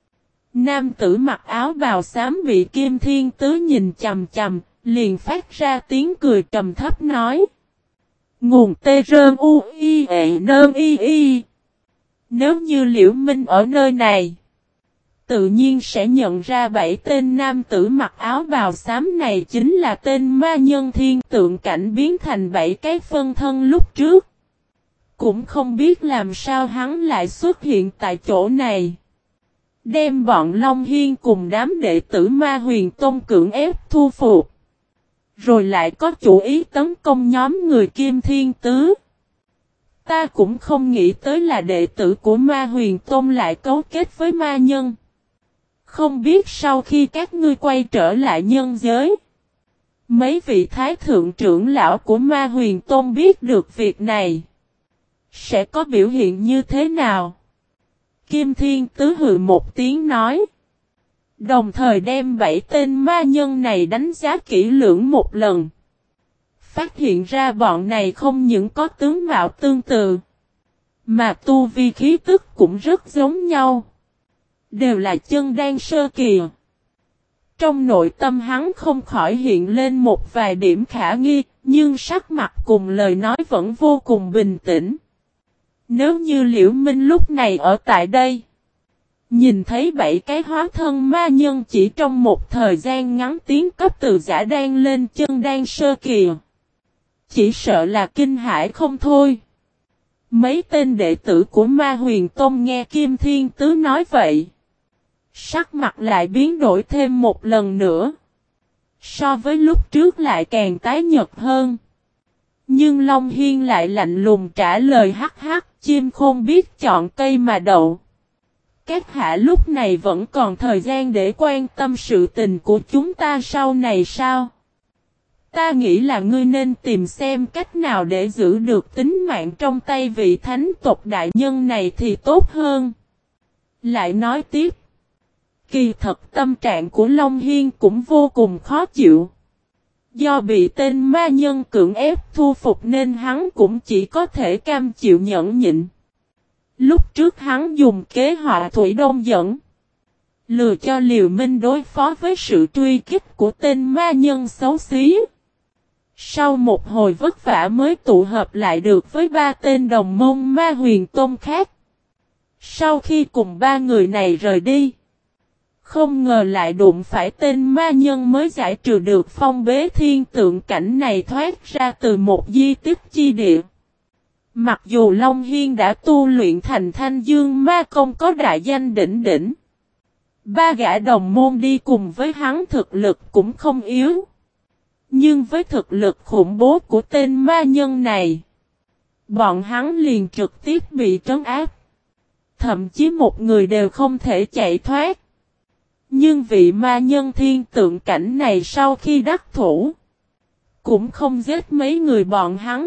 Nam tử mặc áo bào xám bị Kim Thiên Tứ nhìn chầm chầm, liền phát ra tiếng cười trầm thấp nói. Nguồn tê rơn u y ệ nơn y y. Nếu như Liễu Minh ở nơi này, tự nhiên sẽ nhận ra 7 tên nam tử mặc áo bào xám này chính là tên ma nhân thiên tượng cảnh biến thành 7 cái phân thân lúc trước. Cũng không biết làm sao hắn lại xuất hiện tại chỗ này. Đem bọn Long Hiên cùng đám đệ tử Ma Huyền Tông cưỡng ép thu phục. Rồi lại có chủ ý tấn công nhóm người Kim Thiên Tứ. Ta cũng không nghĩ tới là đệ tử của Ma Huyền Tông lại cấu kết với ma nhân. Không biết sau khi các ngươi quay trở lại nhân giới, mấy vị thái thượng trưởng lão của Ma Huyền Tông biết được việc này, sẽ có biểu hiện như thế nào? Kim Thiên Tứ hừ một tiếng nói. Đồng thời đem 7 tên ma nhân này đánh giá kỹ lưỡng một lần. Phát hiện ra bọn này không những có tướng mạo tương tự, mà tu vi khí tức cũng rất giống nhau. Đều là chân đan sơ kỳ. Trong nội tâm hắn không khỏi hiện lên một vài điểm khả nghi, nhưng sắc mặt cùng lời nói vẫn vô cùng bình tĩnh. Nếu như Liễu Minh lúc này ở tại đây, nhìn thấy 7 cái hóa thân ma nhân chỉ trong một thời gian ngắn tiến cấp từ giả đan lên chân đan sơ kỳ, chỉ sợ là kinh hãi không thôi. Mấy tên đệ tử của Ma Huyền Tông nghe Kim Thiên Tứ nói vậy, sắc mặt lại biến đổi thêm một lần nữa. So với lúc trước lại càng tái nhợt hơn. Nhưng Long Hiên lại lạnh lùng trả lời hắc hắc, chim khôn biết chọn cây mà đậu. Các hạ lúc này vẫn còn thời gian để quan tâm sự tình của chúng ta sau này sao? Ta nghĩ là ngươi nên tìm xem cách nào để giữ được tính mạng trong tay vị thánh tộc đại nhân này thì tốt hơn. Lại nói tiếp. Kỳ thật tâm trạng của Long Hiên cũng vô cùng khó chịu. Do bị tên ma nhân cưỡng ép thu phục nên hắn cũng chỉ có thể cam chịu nhẫn nhịn. Lúc trước hắn dùng kế họa thủy đông dẫn, lừa cho Liều Minh đối phó với sự truy kích của tên ma nhân xấu xí. Sau một hồi vất vả mới tụ hợp lại được với 3 tên đồng môn Ma Huyền Tôn khác. Sau khi cùng 3 người này rời đi, không ngờ lại đụng phải tên ma nhân mới giải trừ được phong bế thiên tượng cảnh này thoát ra từ một di tích chi địa. Mặc dù Long Hiên đã tu luyện thành Thanh Dương Ma Công có đại danh đỉnh đỉnh, 3 gã đồng môn đi cùng với hắn thực lực cũng không yếu. Nhưng với thực lực khủng bố của tên ma nhân này, bọn hắn liền trực tiếp bị trấn áp. Thậm chí một người đều không thể chạy thoát. Nhưng vị ma nhân thiên tượng cảnh này sau khi đắc thủ, cũng không giết mấy người bọn hắn,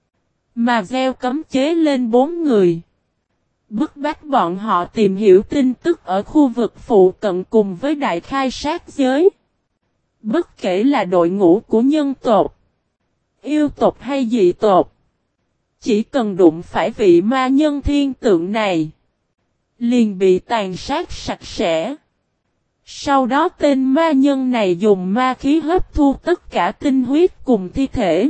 mà gieo cấm chế lên 4 người. Bức bách bọn họ tìm hiểu tin tức ở khu vực phụ cận cùng với đại khai sát giới. Bất kể là đội ngũ của nhân tộc, yêu tộc hay dị tộc, chỉ cần đụng phải vị ma nhân thiên tượng này, liền bị tàn sát sạch sẽ. Sau đó tên ma nhân này dùng ma khí hấp thu tất cả tinh huyết cùng thi thể.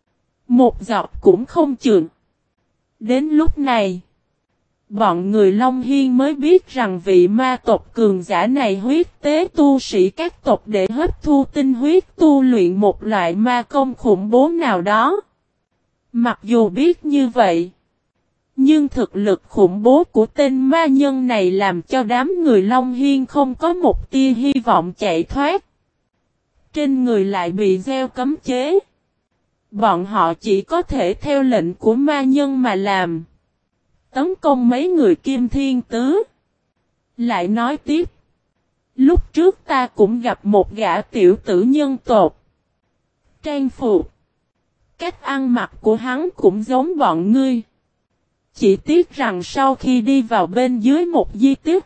Một giọt cũng không chừa. Đến lúc này, bọn người Long Hiên mới biết rằng vị ma tộc cường giả này huyết tế tu sĩ các tộc để hấp thu tinh huyết tu luyện một loại ma công khủng bố nào đó. Mặc dù biết như vậy, nhưng thực lực khủng bố của tên ma nhân này làm cho đám người Long Hiên không có một tia hy vọng chạy thoát. Trên người lại bị gieo cấm chế. Bọn họ chỉ có thể theo lệnh của ma nhân mà làm. Tấn công mấy người Kim Thiên Tứ. Lại nói tiếp. Lúc trước ta cũng gặp một gã tiểu tử nhân tộc. Trang phục, cách ăn mặc của hắn cũng giống bọn ngươi. Chỉ tiếc rằng sau khi đi vào bên dưới một di tích,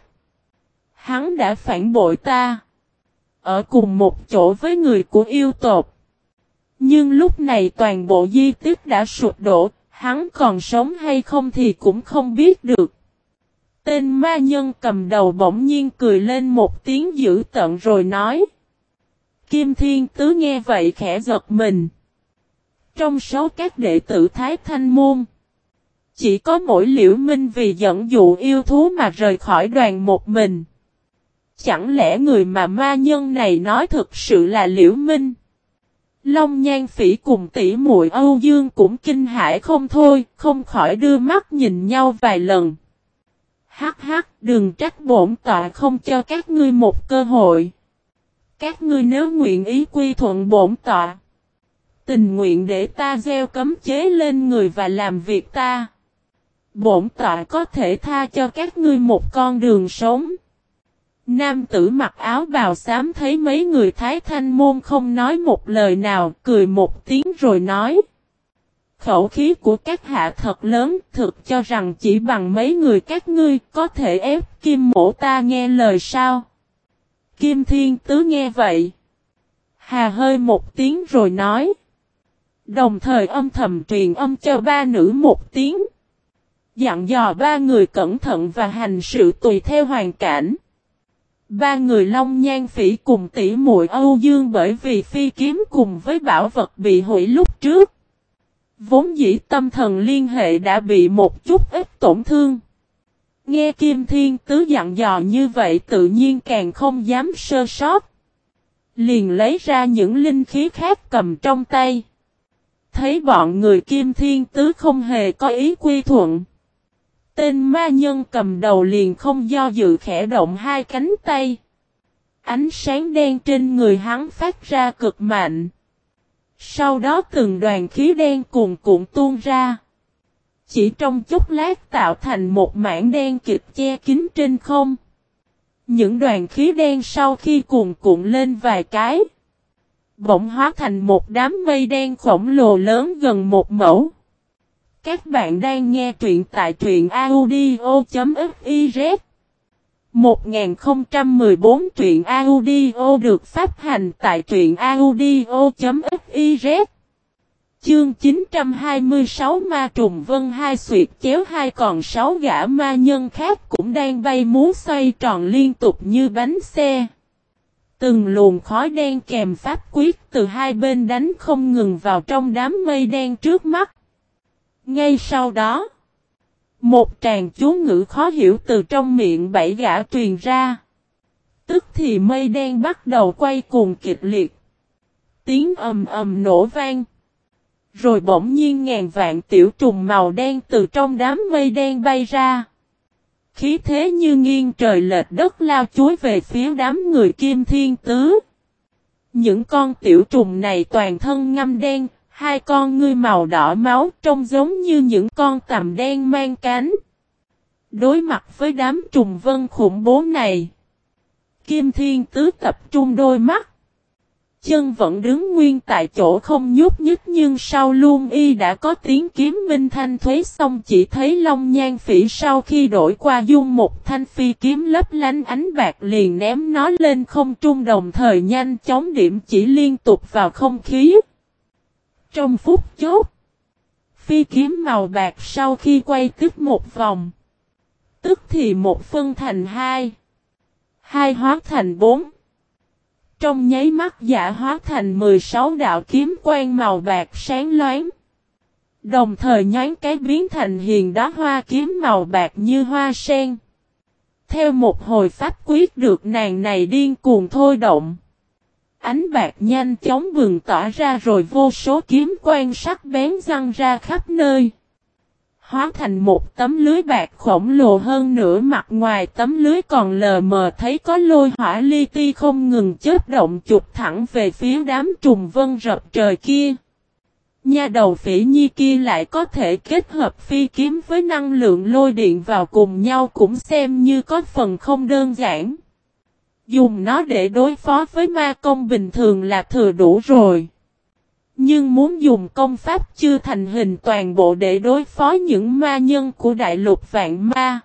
hắn đã phản bội ta. Ở cùng một chỗ với người của yêu tộc. Nhưng lúc này toàn bộ di tích đã sụp đổ, hắn còn sống hay không thì cũng không biết được. Tên ma nhân cầm đầu bỗng nhiên cười lên một tiếng dữ tợn rồi nói. Kim Thiên Tứ nghe vậy khẽ giật mình. Trong số các đệ tử Thái Thanh Môn, chỉ có mỗi Liễu Minh vì dẫn dụ yêu thú mà rời khỏi đoàn một mình. Chẳng lẽ người mà ma nhân này nói thực sự là Liễu Minh? Long Nhan Phỉ cùng tỷ muội Âu Dương cũng kinh hãi không thôi, không khỏi đưa mắt nhìn nhau vài lần. Hắc hắc, đừng trách bổn tọa không cho các ngươi một cơ hội. Các ngươi nếu nguyện ý quy thuận bổn tọa, tình nguyện để ta gieo cấm chế lên người và làm việc ta, bổn tọa có thể tha cho các ngươi một con đường sống. Nam tử mặc áo bào xám thấy mấy người Thái Thanh Môn không nói một lời nào, cười một tiếng rồi nói. Khẩu khí của các hạ thật lớn, thực cho rằng chỉ bằng mấy người các ngươi có thể ép Kim Mỗ ta nghe lời sao? Kim Thiên Tứ nghe vậy, hà hơi một tiếng rồi nói. Đồng thời âm thầm truyền âm cho ba nữ một tiếng. Dặn dò ba người cẩn thận và hành sự tùy theo hoàn cảnh. Ba người Long Nhan Phỉ cùng tỷ muội Âu Dương bởi vì phi kiếm cùng với bảo vật bị hủy lúc trước. Vốn dĩ tâm thần liên hệ đã bị một chút ít tổn thương. Nghe Kim Thiên Tứ dặn dò như vậy tự nhiên càng không dám sơ sót. Liền lấy ra những linh khí khác cầm trong tay. Thấy bọn người Kim Thiên Tứ không hề có ý quy thuận. Tên ma nhân cầm đầu liền không do dự khẽ động hai cánh tay. Ánh sáng đen trên người hắn phát ra cực mạnh. Sau đó từng đoàn khí đen cuồn cuộn tuôn ra. Chỉ trong chốc lát tạo thành một mảng đen kịt che kín trên không. Những đoàn khí đen sau khi cuồn cuộn lên vài cái, bỗng hóa thành một đám mây đen khổng lồ lớn gần một mẫu. Các bạn đang nghe truyện tại truyện audio.fiz 1014 truyện audio được phát hành tại truyện audio.fiz. Chương 926 Ma Trùng Vân hai xuyệt chéo hai, còn 6 gã ma nhân khác cũng đang bay múa xoay tròn liên tục như bánh xe. Từng luồng khói đen kèm pháp quyết từ hai bên đánh không ngừng vào trong đám mây đen trước mắt. Ngay sau đó, một tràng chú ngữ khó hiểu từ trong miệng 7 gã truyền ra. Tức thì mây đen bắt đầu quay cuồng kịch liệt. Tiếng ầm ầm nổ vang. Rồi bỗng nhiên ngàn vạn tiểu trùng màu đen từ trong đám mây đen bay ra. Khí thế như nghiêng trời lệch đất lao chuối về phía đám người Kim Thiên Tứ. Những con tiểu trùng này toàn thân ngăm đen, hai con ngươi màu đỏ máu trông giống như những con tằm đen mang cánh. Đối mặt với đám trùng vân khủng bố này, Kim Thiên Tứ tập trung đôi mắt. Chân vẫn đứng nguyên tại chỗ không nhúc nhích, nhưng sau lưng y đã có tiếng kiếm minh thanh thuế, xong chỉ thấy Long Nhan Phỉ sau khi đổi qua dung một thanh phi kiếm lấp lánh ánh bạc liền ném nó lên không trung, đồng thời nhanh chóng điểm chỉ liên tục vào không khí. Trong phút chốc, phi kiếm màu bạc sau khi quay tiếp một vòng, tức thì một phân thành hai, hai hóa thành 4. Trong nháy mắt giả hóa thành 16 đạo kiếm quang màu bạc sáng loáng. Đồng thời nhoáng cái biến thành hiền đóa hoa kiếm màu bạc như hoa sen. Theo một hồi pháp quyết được nàng này điên cuồng thôi động, ánh bạc nhanh chóng bừng tỏa ra, rồi vô số kiếm quang sắc bén giăng ra khắp nơi. Hóa thành một tấm lưới bạc khổng lồ, hơn nữa mặt ngoài tấm lưới còn lờ mờ thấy có lôi hỏa li ti không ngừng chớp động chụp thẳng về phía đám trùng vân rập trời kia. Nha đầu Phỉ Nhi kia lại có thể kết hợp phi kiếm với năng lượng lôi điện vào cùng nhau, cũng xem như có phần không đơn giản. Dùng nó để đối phó với ma công bình thường là thừa đủ rồi. Nhưng muốn dùng công pháp chưa thành hình toàn bộ để đối phó những ma nhân của đại lục vạn ma,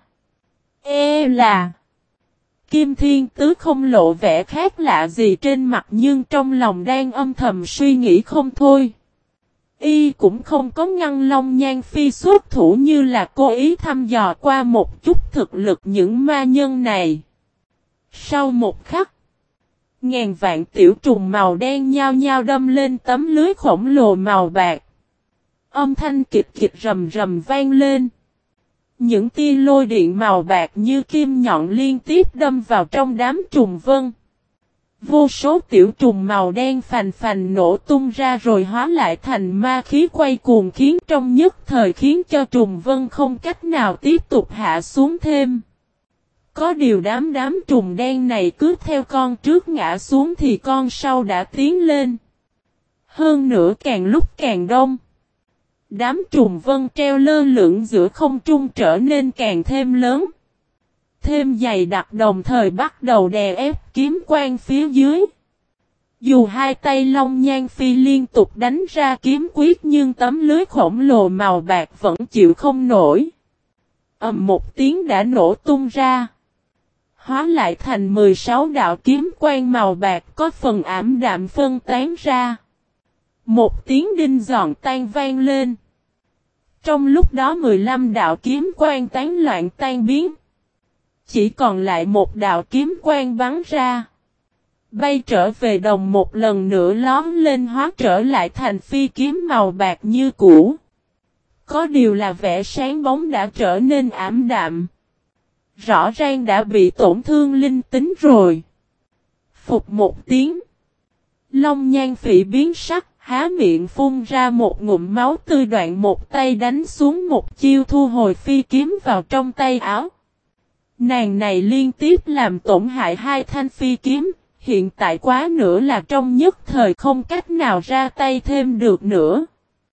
là Kim Thiên Tứ không lộ vẻ khác lạ gì trên mặt, nhưng trong lòng đang âm thầm suy nghĩ không thôi. Y cũng không có ngăn Long Nhan Phi xuất thủ, như là cố ý thăm dò qua một chút thực lực những ma nhân này. Sau một khắc, ngàn vạn tiểu trùng màu đen nhao nhao đâm lên tấm lưới khổng lồ màu bạc. Âm thanh kịch kịch rầm rầm vang lên. Những tia lôi điện màu bạc như kim nhọn liên tiếp đâm vào trong đám trùng vân. Vô số tiểu trùng màu đen phành phành nổ tung ra rồi hóa lại thành ma khí quay cuồng, khiến trong nhất thời khiến cho trùng vân không cách nào tiếp tục hạ xuống thêm. Có điều đám trùng đen này cứ theo con trước ngã xuống thì con sau đã tiến lên. Hơn nữa càng lúc càng đông. Đám trùng vân treo lơ lửng giữa không trung trở nên càng thêm lớn, thêm dày đặc, đồng thời bắt đầu đè ép kiếm quang phía dưới. Dù hai tay Long Nhan Phi liên tục đánh ra kiếm quyết nhưng tấm lưới khổng lồ màu bạc vẫn chịu không nổi. Ầm một tiếng đã nổ tung ra. Hóa lại thành 16 đạo kiếm quang màu bạc có phần ảm đạm phân tán ra. Một tiếng đinh giòn tan vang lên. Trong lúc đó 15 đạo kiếm quang tán loạn tan biến. Chỉ còn lại một đạo kiếm quang bắn ra. Bay trở về đồng một lần nữa lóm lên hóa trở lại thành phi kiếm màu bạc như cũ. Có điều là vẻ sáng bóng đã trở nên ảm đạm. Rõ ràng đã bị tổn thương linh tính rồi. Phục một tiếng. Long Nhan Phỉ biến sắc, há miệng phun ra một ngụm máu tươi, đoạn một tay đánh xuống một chiêu thu hồi phi kiếm vào trong tay áo. Nàng này liên tiếp làm tổn hại hai thanh phi kiếm, hiện tại quá nữa là trong nhất thời không cách nào ra tay thêm được nữa.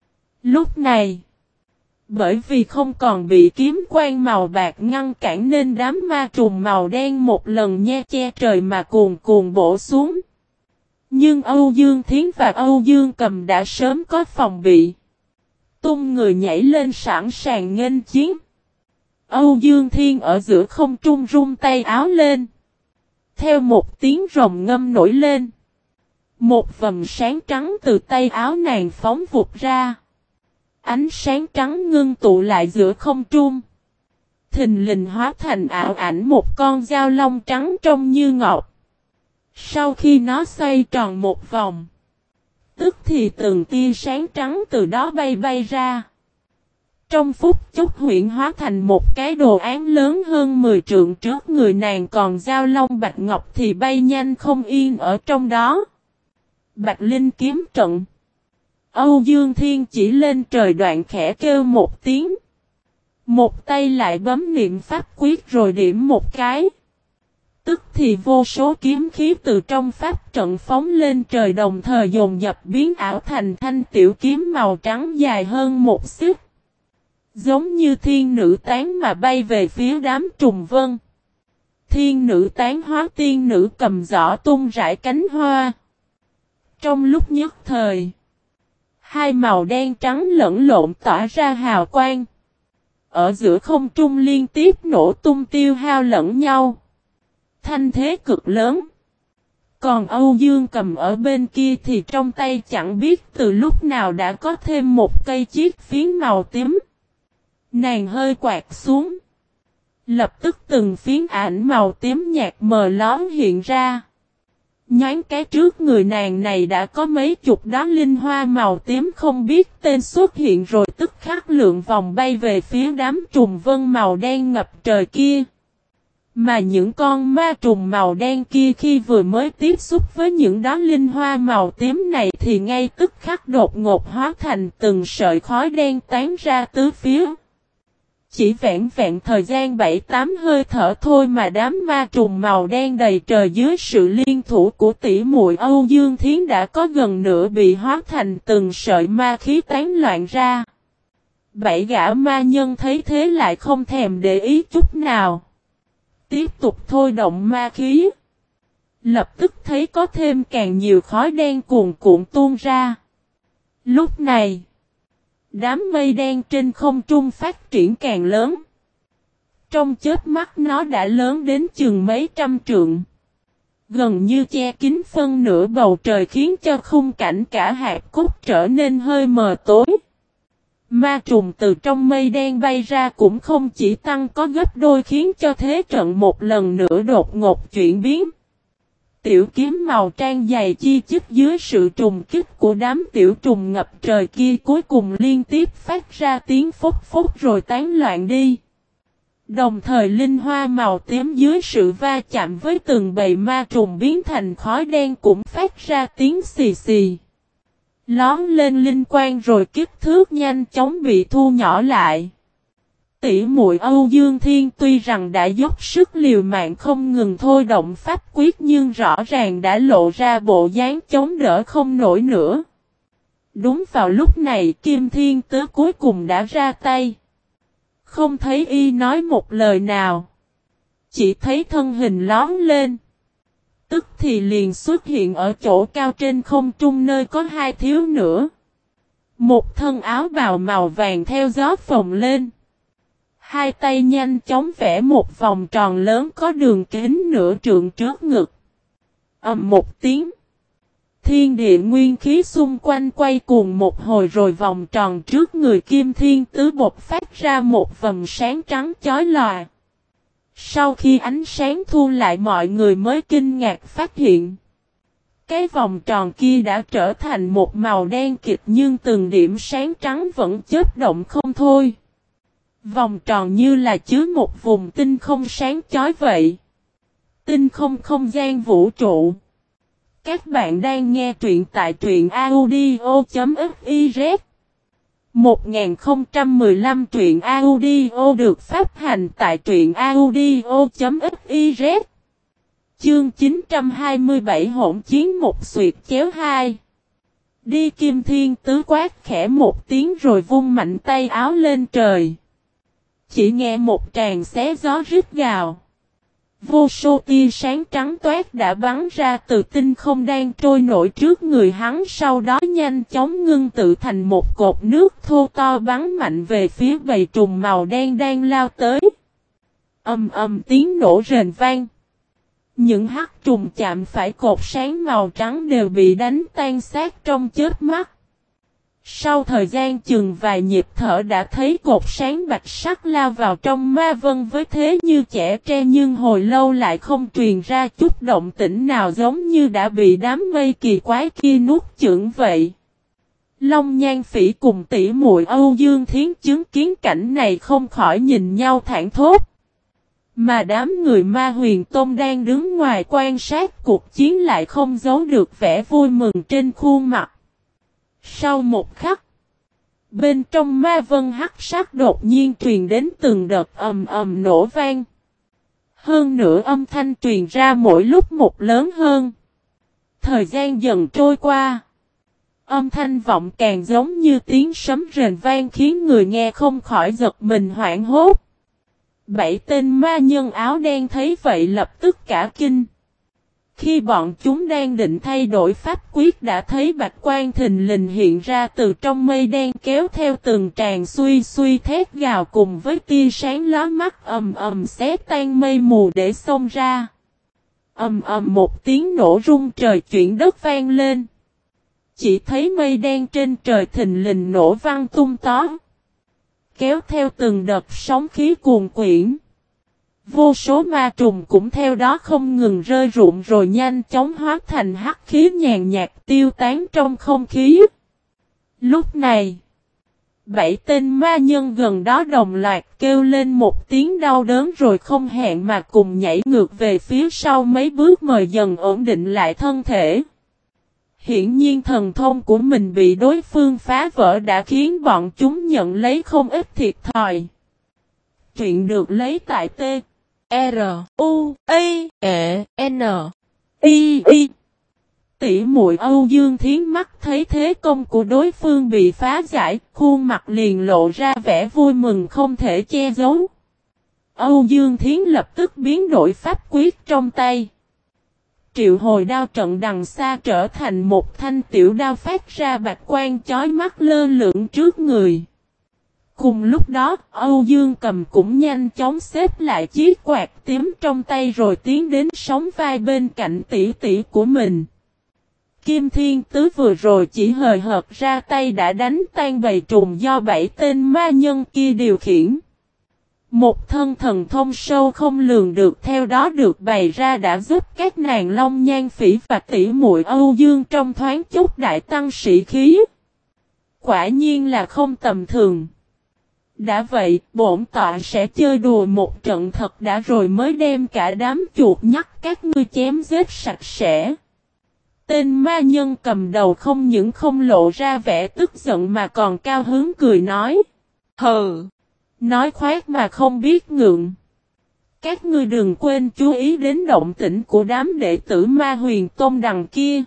Lúc này, bởi vì không còn bị kiếm quang màu bạc ngăn cản nên đám ma trùng màu đen một lần nhe che trời mà cuồn cuồn bổ xuống. Nhưng Âu Dương Thiến và Âu Dương Cầm đã sớm có phòng bị. Tung người nhảy lên sẵn sàng nghênh chiến. Âu Dương Thiên ở giữa không trung rung tay áo lên. Theo một tiếng rồng ngâm nổi lên. Một vầng sáng trắng từ tay áo nàng phóng vụt ra. Ánh sáng trắng ngưng tụ lại giữa không trung. Thình lình hóa thành ảo ảnh một con dao long trắng trông như ngọc. Sau khi nó xoay tròn một vòng, tức thì từng tia sáng trắng từ đó bay bay ra. Trong phút chốc huyễn hóa thành một cái đồ án lớn hơn 10 trượng trước người nàng, còn dao long bạch ngọc thì bay nhanh không yên ở trong đó. Bạch Linh kiếm trận. Âu Dương Thiên chỉ lên trời đoạn khẽ kêu một tiếng. Một tay lại bấm niệm pháp quyết rồi điểm một cái. Tức thì vô số kiếm khí từ trong pháp trận phóng lên trời đồng thời dồn dập biến ảo thành thanh tiểu kiếm màu trắng dài hơn một xích. Giống như thiên nữ tán mà bay về phía đám trùng vân. Thiên nữ tán hóa tiên nữ cầm giỏ tung rải cánh hoa. Trong lúc nhất thời, hai màu đen trắng lẫn lộn tỏa ra hào quang. Ở giữa không trung liên tiếp nổ tung tiêu hao lẫn nhau. Thanh thế cực lớn. Còn Âu Dương Cầm ở bên kia thì trong tay chẳng biết từ lúc nào đã có thêm một cây chiếc phiến màu tím. Nàng hơi quạt xuống. Lập tức từng phiến ảnh màu tím nhạt mờ lóm hiện ra. Nhoáng cái trước người nàng này đã có mấy chục đóa linh hoa màu tím không biết tên xuất hiện rồi tức khắc lượn vòng bay về phía đám trùng vân màu đen ngập trời kia. Mà những con ma trùng màu đen kia khi vừa mới tiếp xúc với những đóa linh hoa màu tím này thì ngay tức khắc đột ngột hóa thành từng sợi khói đen tán ra tứ phía. Chỉ vẹn vẹn thời gian 7-8 hơi thở thôi mà đám ma trùng màu đen đầy trời dưới sự liên thủ của tỷ muội Âu Dương Thiến đã có gần nửa bị hóa thành từng sợi ma khí tán loạn ra. 7 gã ma nhân thấy thế lại không thèm để ý chút nào. Tiếp tục thôi động ma khí. Lập tức thấy có thêm càng nhiều khói đen cuồn cuộn tuôn ra. Lúc này, đám mây đen trên không trung phát triển càng lớn. Trong chớp mắt nó đã lớn đến chừng mấy trăm trượng. Gần như che kín phân nửa bầu trời khiến cho khung cảnh cả hạt cốt trở nên hơi mờ tối. Ma trùng từ trong mây đen bay ra cũng không chỉ tăng có gấp đôi khiến cho thế trận một lần nữa đột ngột chuyển biến. Tiểu kiếm màu trang dày chi chít dưới sự trùng kích của đám tiểu trùng ngập trời kia cuối cùng liên tiếp phát ra tiếng phốc phốc rồi tán loạn đi. Đồng thời linh hoa màu tím dưới sự va chạm với từng bầy ma trùng biến thành khói đen cũng phát ra tiếng xì xì. Lón lên linh quang rồi kích thước nhanh chóng bị thu nhỏ lại. Tỷ muội Âu Dương Thiên tuy rằng đã dốc sức liều mạng không ngừng thôi động pháp quyết nhưng rõ ràng đã lộ ra bộ dáng chống đỡ không nổi nữa. Đúng vào lúc này Kim Thiên Tứ cuối cùng đã ra tay. Không thấy y nói một lời nào. Chỉ thấy thân hình lón lên. Tức thì liền xuất hiện ở chỗ cao trên không trung nơi có hai thiếu nữ. Một thân áo bào màu vàng theo gió phồng lên. Hai tay nhanh chóng vẽ một vòng tròn lớn có đường kính nửa trượng trước ngực. Ầm một tiếng. Thiên địa nguyên khí xung quanh quay cuồng một hồi rồi vòng tròn trước người Kim Thiên Tứ bộc phát ra một vầng sáng trắng chói lòa. Sau khi ánh sáng thu lại mọi người mới kinh ngạc phát hiện. Cái vòng tròn kia đã trở thành một màu đen kịt nhưng từng điểm sáng trắng vẫn chớp động không thôi. Vòng tròn như là chứa một vùng tinh không sáng chói vậy. Tinh không không gian vũ trụ. Các bạn đang nghe truyện tại truyện audio.fiz 1015 truyện audio được phát hành tại truyện audio.fiz Chương 927 hỗn chiến một xuyệt chéo hai. Đi Kim Thiên Tứ quát khẽ một tiếng rồi vung mạnh tay áo lên trời. Chỉ nghe một tràng xé gió rít gào. Vô số tia sáng trắng toát đã bắn ra từ tinh không đang trôi nổi trước người hắn, sau đó nhanh chóng ngưng tụ thành một cột nước thô to bắn mạnh về phía bầy trùng màu đen đang lao tới. Ầm ầm tiếng nổ rền vang. Những hắc trùng chạm phải cột sáng màu trắng đều bị đánh tan xác trong chớp mắt. Sau thời gian chừng vài nhịp thở đã thấy cột sáng bạch sắc lao vào trong ma vân với thế như chẻ tre, nhưng hồi lâu lại không truyền ra chút động tĩnh nào, giống như đã bị đám mây kỳ quái kia nuốt chửng vậy. Long Nhan Phỉ cùng tỷ muội Âu Dương Thiến chứng kiến cảnh này không khỏi nhìn nhau thảng thốt. Mà đám người Ma Huyền Tôn đang đứng ngoài quan sát cuộc chiến lại không giấu được vẻ vui mừng trên khuôn mặt. Sau một khắc, bên trong ma vân hắc sắc đột nhiên truyền đến từng đợt ầm ầm nổ vang. Hơn nữa âm thanh truyền ra mỗi lúc một lớn hơn. Thời gian dần trôi qua. Âm thanh vọng càng giống như tiếng sấm rền vang khiến người nghe không khỏi giật mình hoảng hốt. 7 tên ma nhân áo đen thấy vậy lập tức cả kinh. Khi bọn chúng đang định thay đổi pháp quyết đã thấy bạch quang thình lình hiện ra từ trong mây đen kéo theo từng tràng xuy xuy thét gào cùng với tia sáng lóa mắt ầm ầm xé tan mây mù để xông ra. Ầm ầm một tiếng nổ rung trời chuyển đất vang lên. Chỉ thấy mây đen trên trời thình lình nổ văng tung tó. Kéo theo từng đợt sóng khí cuồn quyển. Vô số ma trùng cũng theo đó không ngừng rơi rụng rồi nhanh chóng hóa thành hắc khí nhàn nhạt tiêu tán trong không khí. Lúc này, 7 tên ma nhân gần đó đồng loạt kêu lên một tiếng đau đớn rồi không hẹn mà cùng nhảy ngược về phía sau mấy bước mời dần ổn định lại thân thể. Hiển nhiên thần thông của mình bị đối phương phá vỡ đã khiến bọn chúng nhận lấy không ít thiệt thòi. Truyện được lấy tại T. R. U. A. E. N. I. I. Tỷ muội Âu Dương Thiến mắt thấy thế công của đối phương bị phá giải, khuôn mặt liền lộ ra vẻ vui mừng không thể che giấu. Âu Dương Thiến lập tức biến đổi pháp quyết trong tay. Triệu hồi đao trận đằng xa trở thành một thanh tiểu đao phát ra bạch quang chói mắt lơ lửng trước người. Cùng lúc đó, Âu Dương Cầm cũng nhanh chóng xếp lại chiếc quạt tím trong tay rồi tiến đến sóng vai bên cạnh tỷ tỷ của mình. Kim Thiên Tứ vừa rồi chỉ hời hợt ra tay đã đánh tan bầy trùng do 7 tên ma nhân kia điều khiển. Một thân thần thông sâu không lường được theo đó được bày ra đã giúp các nàng Long Nhan Phỉ và tỷ muội Âu Dương trong thoáng chốc đại tăng sĩ khí. Quả nhiên là không tầm thường. Đã vậy, bổn tọa sẽ chơi đùa một trận thật đã rồi mới đem cả đám chuột nhắt các ngươi chém giết sạch sẽ. Tên ma nhân cầm đầu không những không lộ ra vẻ tức giận mà còn cao hứng cười nói. Hừ! Nói khoác mà không biết ngượng. Các ngươi đừng quên chú ý đến động tĩnh của đám đệ tử Ma Huyền Tôn đằng kia.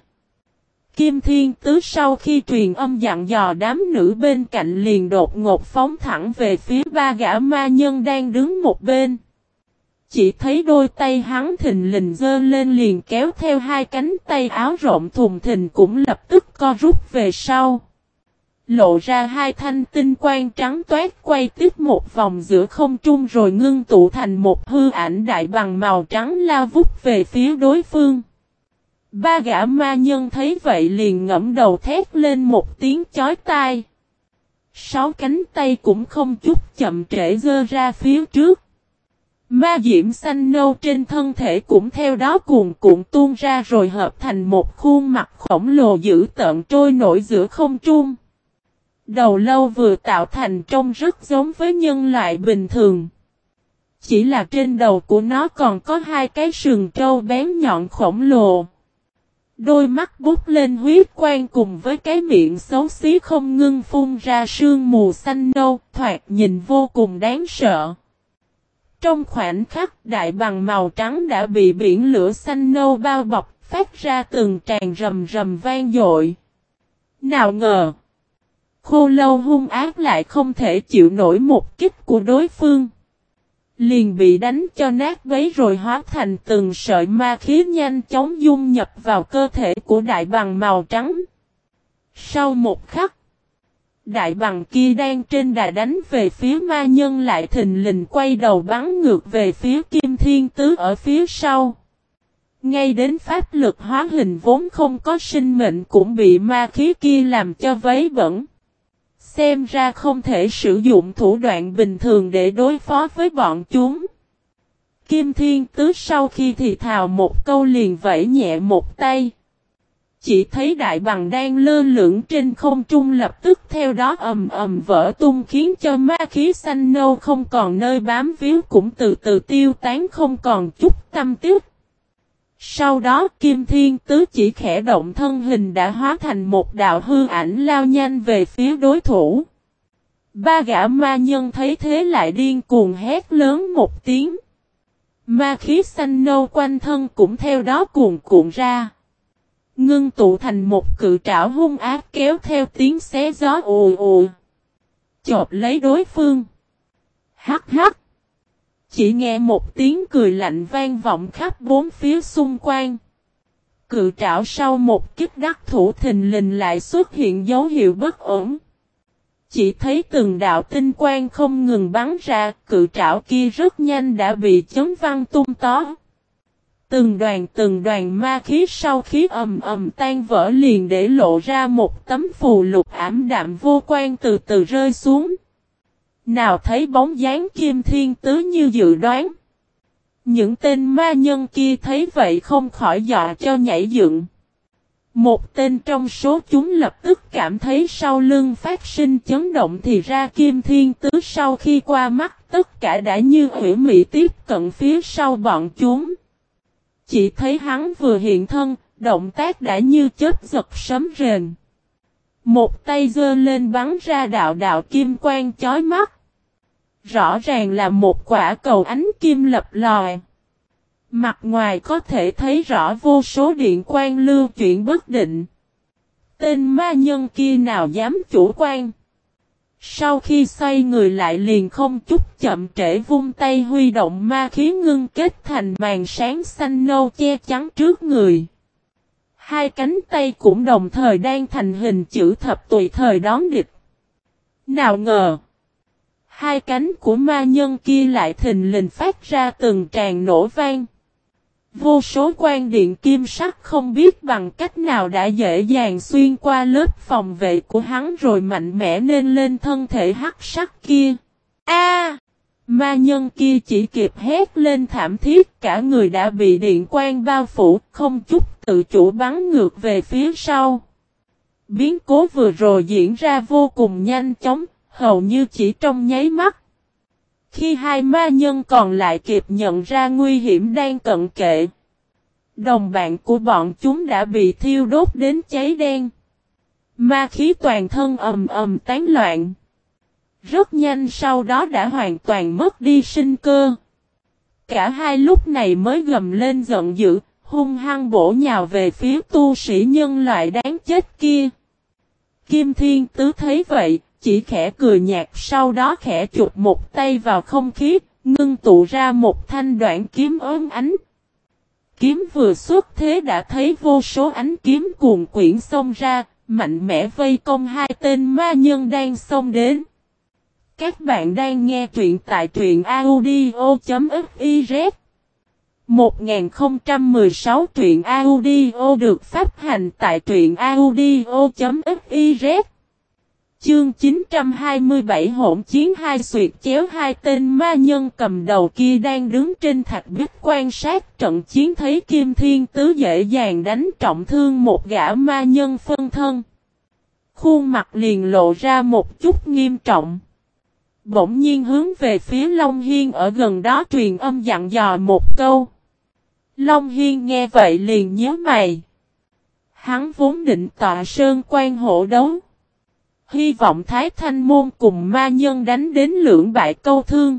Kim Thiên Tứ sau khi truyền âm dặn dò đám nữ bên cạnh liền đột ngột phóng thẳng về phía ba gã ma nhân đang đứng một bên. Chỉ thấy đôi tay hắn thình lình giơ lên liền kéo theo hai cánh tay áo rộng thùng thình cũng lập tức co rút về sau. Lộ ra hai thanh tinh quang trắng toát quay tiếp một vòng giữa không trung rồi ngưng tụ thành một hư ảnh đại bằng màu trắng lao vút về phía đối phương. Ba gã ma nhân thấy vậy liền ngẫm đầu thét lên một tiếng chói tai. Sáu cánh tay cũng không chút chậm trễ giơ ra phía trước. Ma diễm xanh nâu trên thân thể cũng theo đó cuồn cuộn tuôn ra rồi hợp thành một khuôn mặt khổng lồ dữ tợn trôi nổi giữa không trung. Đầu lâu vừa tạo thành trông rất giống với nhân loại bình thường. Chỉ là trên đầu của nó còn có hai cái sừng trâu bén nhọn khổng lồ. Đôi mắt bút lên huyết quang cùng với cái miệng xấu xí không ngưng phun ra sương mù xanh nâu, thoạt nhìn vô cùng đáng sợ. Trong khoảnh khắc đại bằng màu trắng đã bị biển lửa xanh nâu bao bọc, phát ra từng tràng rầm rầm vang dội. Nào ngờ, khô lâu hung ác lại không thể chịu nổi một kích của đối phương. Liền bị đánh cho nát bấy rồi hóa thành từng sợi ma khí nhanh chóng dung nhập vào cơ thể của đại bằng màu trắng. Sau một khắc, đại bằng kia đang trên đà đánh về phía ma nhân lại thình lình quay đầu bắn ngược về phía Kim Thiên Tứ ở phía sau. Ngay đến pháp lực hóa hình vốn không có sinh mệnh cũng bị ma khí kia làm cho vấy bẩn. Xem ra không thể sử dụng thủ đoạn bình thường để đối phó với bọn chúng. Kim Thiên Tứ sau khi thì thào một câu liền vẫy nhẹ một tay. Chỉ thấy đại bằng đang lơ lửng trên không trung lập tức theo đó ầm ầm vỡ tung khiến cho ma khí xanh nâu không còn nơi bám víu cũng từ từ tiêu tán không còn chút tăm tích. Sau đó Kim Thiên Tứ chỉ khẽ động thân hình đã hóa thành một đạo hư ảnh lao nhanh về phía đối thủ. Ba gã ma nhân thấy thế lại điên cuồng hét lớn một tiếng. Ma khí xanh nâu quanh thân cũng theo đó cuồn cuộn ra. Ngưng tụ thành một cự trảo hung ác kéo theo tiếng xé gió ù ù. Chộp lấy đối phương. Hắc hắc. Chỉ nghe một tiếng cười lạnh vang vọng khắp bốn phía xung quanh. Cự trảo sau một kích đắc thủ thình lình lại xuất hiện dấu hiệu bất ổn. Chỉ thấy từng đạo tinh quang không ngừng bắn ra, cự trảo kia rất nhanh đã bị chấn văng tung tó. Từng đoàn ma khí sau khí ầm ầm tan vỡ liền để lộ ra một tấm phù lục ảm đạm vô quan từ từ rơi xuống. Nào thấy bóng dáng Kim Thiên Tứ như dự đoán. Những tên ma nhân kia thấy vậy không khỏi dọa cho nhảy dựng. Một tên trong số chúng lập tức cảm thấy sau lưng phát sinh chấn động thì ra Kim Thiên Tứ sau khi qua mắt tất cả đã như ủy mị tiếp cận phía sau bọn chúng. Chỉ thấy hắn vừa hiện thân, động tác đã như chớp giật sấm rền. Một tay giơ lên bắn ra đạo đạo kim quang chói mắt. Rõ ràng là một quả cầu ánh kim lập lòi. Mặt ngoài có thể thấy rõ vô số điện quang lưu chuyển bất định. Tên ma nhân kia nào dám chủ quan. Sau khi xoay người lại liền không chút chậm trễ vung tay huy động ma khí ngưng kết thành màn sáng xanh nâu che chắn trước người. Hai cánh tay cũng đồng thời đang thành hình chữ thập tùy thời đón địch. Nào ngờ, hai cánh của ma nhân kia lại thình lình phát ra từng tràng nổ vang. Vô số quang điện kim sắc không biết bằng cách nào đã dễ dàng xuyên qua lớp phòng vệ của hắn rồi mạnh mẽ nên lên thân thể hắc sắc kia. A! Ma nhân kia chỉ kịp hét lên thảm thiết, cả người đã bị điện quang bao phủ, không chút tự chủ bắn ngược về phía sau. Biến cố vừa rồi diễn ra vô cùng nhanh chóng, hầu như chỉ trong nháy mắt. Khi hai ma nhân còn lại kịp nhận ra nguy hiểm đang cận kề, đồng bạn của bọn chúng đã bị thiêu đốt đến cháy đen. Ma khí toàn thân ầm ầm tán loạn. Rất nhanh sau đó đã hoàn toàn mất đi sinh cơ. Cả hai lúc này mới gầm lên giận dữ, hung hăng bổ nhào về phía tu sĩ nhân loại đáng chết kia. Kim Thiên Tứ thấy vậy, chỉ khẽ cười nhạt sau đó khẽ chụp một tay vào không khí, ngưng tụ ra một thanh đoạn kiếm óng ánh. Kiếm vừa xuất thế đã thấy vô số ánh kiếm cuồn quyển xông ra, mạnh mẽ vây công hai tên ma nhân đang xông đến. Các bạn đang nghe truyện tại truyện audio.fiz 1016 truyện audio được phát hành tại truyện audio.fiz. Chương 927 hỗn chiến hai xuyệt chéo. Hai tên ma nhân cầm đầu kia đang đứng trên thạch bích quan sát trận chiến, thấy Kim Thiên Tứ dễ dàng đánh trọng thương một gã ma nhân phân thân. Khuôn mặt liền lộ ra một chút nghiêm trọng. Bỗng nhiên hướng về phía Long Hiên ở gần đó truyền âm dặn dò một câu. Long Hiên nghe vậy liền nhíu mày. Hắn vốn định tọa sơn quan hộ đấu, hy vọng Thái Thanh Môn cùng ma nhân đánh đến lưỡng bại câu thương,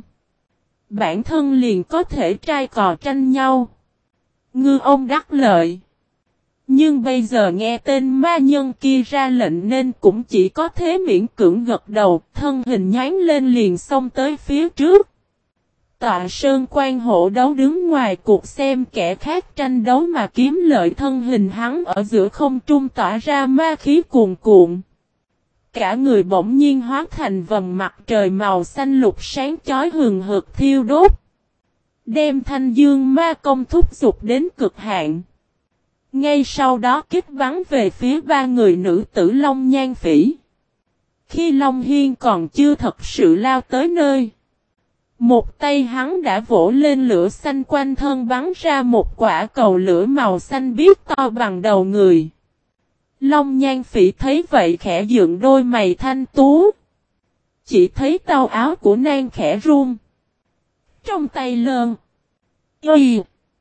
bản thân liền có thể trai cò tranh nhau, ngư ông đắc lợi. Nhưng bây giờ nghe tên ma nhân kia ra lệnh nên cũng chỉ có thế miễn cưỡng gật đầu, thân hình nhoáng lên liền xông tới phía trước. Tọa sơn quan hộ đấu đứng ngoài cuộc xem kẻ khác tranh đấu mà kiếm lợi, thân hình hắn ở giữa không trung tỏa ra ma khí cuồn cuộn. Cả người bỗng nhiên hóa thành vầng mặt trời màu xanh lục sáng chói hừng hực thiêu đốt. Đem Thanh Dương ma công thúc giục đến cực hạn. Ngay sau đó kích bắn về phía ba người nữ tử Long Nhan Phỉ. Khi Long Hiên còn chưa thật sự lao tới nơi, một tay hắn đã vỗ lên lửa xanh, quanh thân bắn ra một quả cầu lửa màu xanh biếc to bằng đầu người. Long Nhan Phỉ thấy vậy khẽ dựng đôi mày thanh tú. Chỉ thấy tao áo của nàng khẽ run. Trong tay lơn. Y.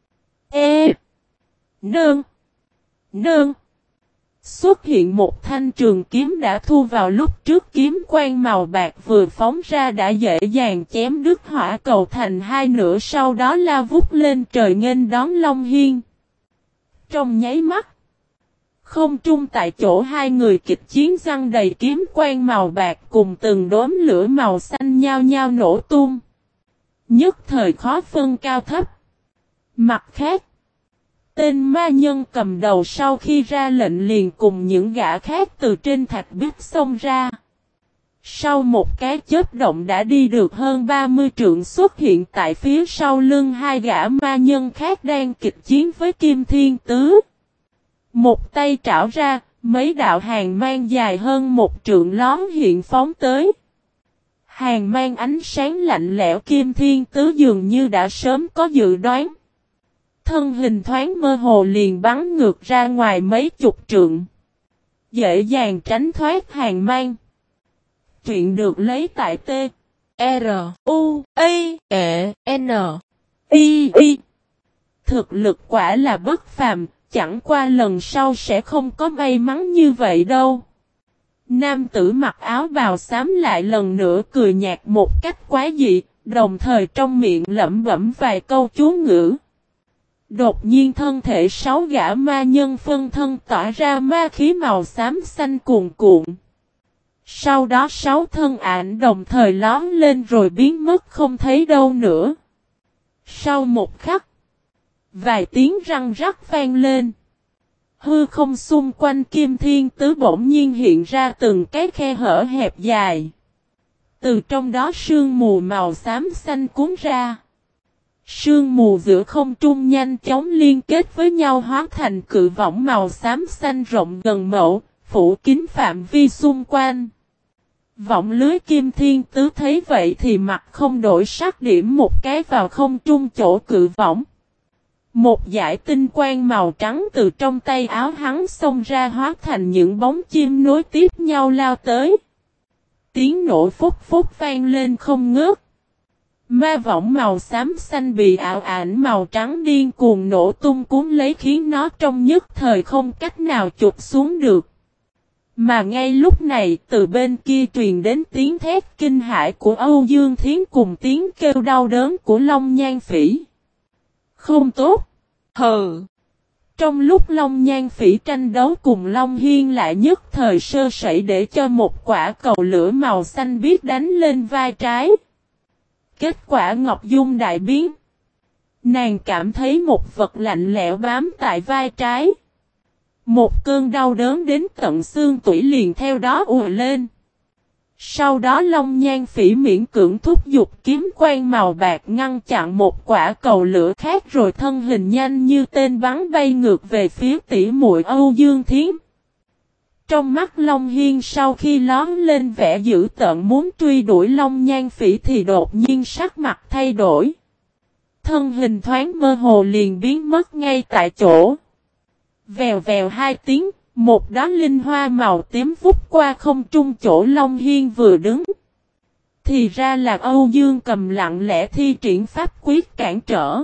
E. Nơn. Nơn. Xuất hiện một thanh trường kiếm đã thu vào lúc trước, kiếm quang màu bạc vừa phóng ra đã dễ dàng chém đứt hỏa cầu thành hai nửa, sau đó lao vút lên trời nghênh đón Long Hiên. Trong nháy mắt, không trung tại chỗ hai người kịch chiến răng đầy kiếm quang màu bạc cùng từng đốm lửa màu xanh nhao nhao nổ tung. Nhất thời khó phân cao thấp. Mặt khác, tên ma nhân cầm đầu sau khi ra lệnh liền cùng những gã khác từ trên thạch bích xông ra. Sau một cái chớp động đã đi được hơn 30 trượng, xuất hiện tại phía sau lưng hai gã ma nhân khác đang kịch chiến với Kim Thiên Tứ. Một tay trảo ra, mấy đạo hàng mang dài hơn một trượng lón hiện phóng tới. Hàng mang ánh sáng lạnh lẽo, Kim Thiên Tứ dường như đã sớm có dự đoán. Thân hình thoáng mơ hồ liền bắn ngược ra ngoài mấy chục trượng, dễ dàng tránh thoát hàng mang. Truyện được lấy tại T R U A E N I I. Thực lực quả là bất phàm, chẳng qua lần sau sẽ không có may mắn như vậy đâu. Nam tử mặc áo bào xám lại lần nữa cười nhạt một cách quái dị, đồng thời trong miệng lẩm bẩm vài câu chú ngữ. Đột nhiên thân thể 6 gã ma nhân phân thân tỏa ra ma khí màu xám xanh cuồn cuộn. Sau đó 6 thân ảnh đồng thời lóm lên rồi biến mất không thấy đâu nữa. Sau một khắc, vài tiếng răng rắc vang lên. Hư không xung quanh Kim Thiên Tứ bỗng nhiên hiện ra từng cái khe hở hẹp dài. Từ trong đó sương mù màu xám xanh cuốn ra. Sương mù giữa không trung nhanh chóng liên kết với nhau hóa thành cự võng màu xám xanh rộng gần mẫu, phủ kín phạm vi xung quanh. Võng lưới Kim Thiên Tứ thấy vậy thì mặt không đổi sắc, điểm một cái vào không trung chỗ cự võng. Một dải tinh quang màu trắng từ trong tay áo hắn xông ra hóa thành những bóng chim nối tiếp nhau lao tới. Tiếng nổ phúc phúc vang lên không ngớt. Ma võng màu xám xanh bị ảo ảnh màu trắng điên cuồng nổ tung cuốn lấy, khiến nó trong nhất thời không cách nào chụp xuống được. Mà ngay lúc này từ bên kia truyền đến tiếng thét kinh hãi của Âu Dương Thiến cùng tiếng kêu đau đớn của Long Nhan Phỉ. Không tốt! Hừ! Trong lúc Long Nhan Phỉ tranh đấu cùng Long Hiên lại nhất thời sơ sẩy để cho một quả cầu lửa màu xanh biếc đánh lên vai trái. Kết quả Ngọc Dung đại biến. Nàng cảm thấy một vật lạnh lẽo bám tại vai trái. Một cơn đau đớn đến tận xương tủy liền theo đó ùa lên. Sau đó Long Nhan Phỉ miễn cưỡng thúc giục kiếm quang màu bạc ngăn chặn một quả cầu lửa khác rồi thân hình nhanh như tên bắn bay ngược về phía tỷ muội Âu Dương Thiến. Trong mắt Long Hiên sau khi lóm lên vẻ dữ tợn muốn truy đuổi Long Nhan Phỉ thì đột nhiên sắc mặt thay đổi. Thân hình thoáng mơ hồ liền biến mất ngay tại chỗ. Vèo vèo hai tiếng, một đóa linh hoa màu tím vút qua không trung chỗ Long Hiên vừa đứng. Thì ra là Âu Dương Cầm lặng lẽ thi triển pháp quyết cản trở.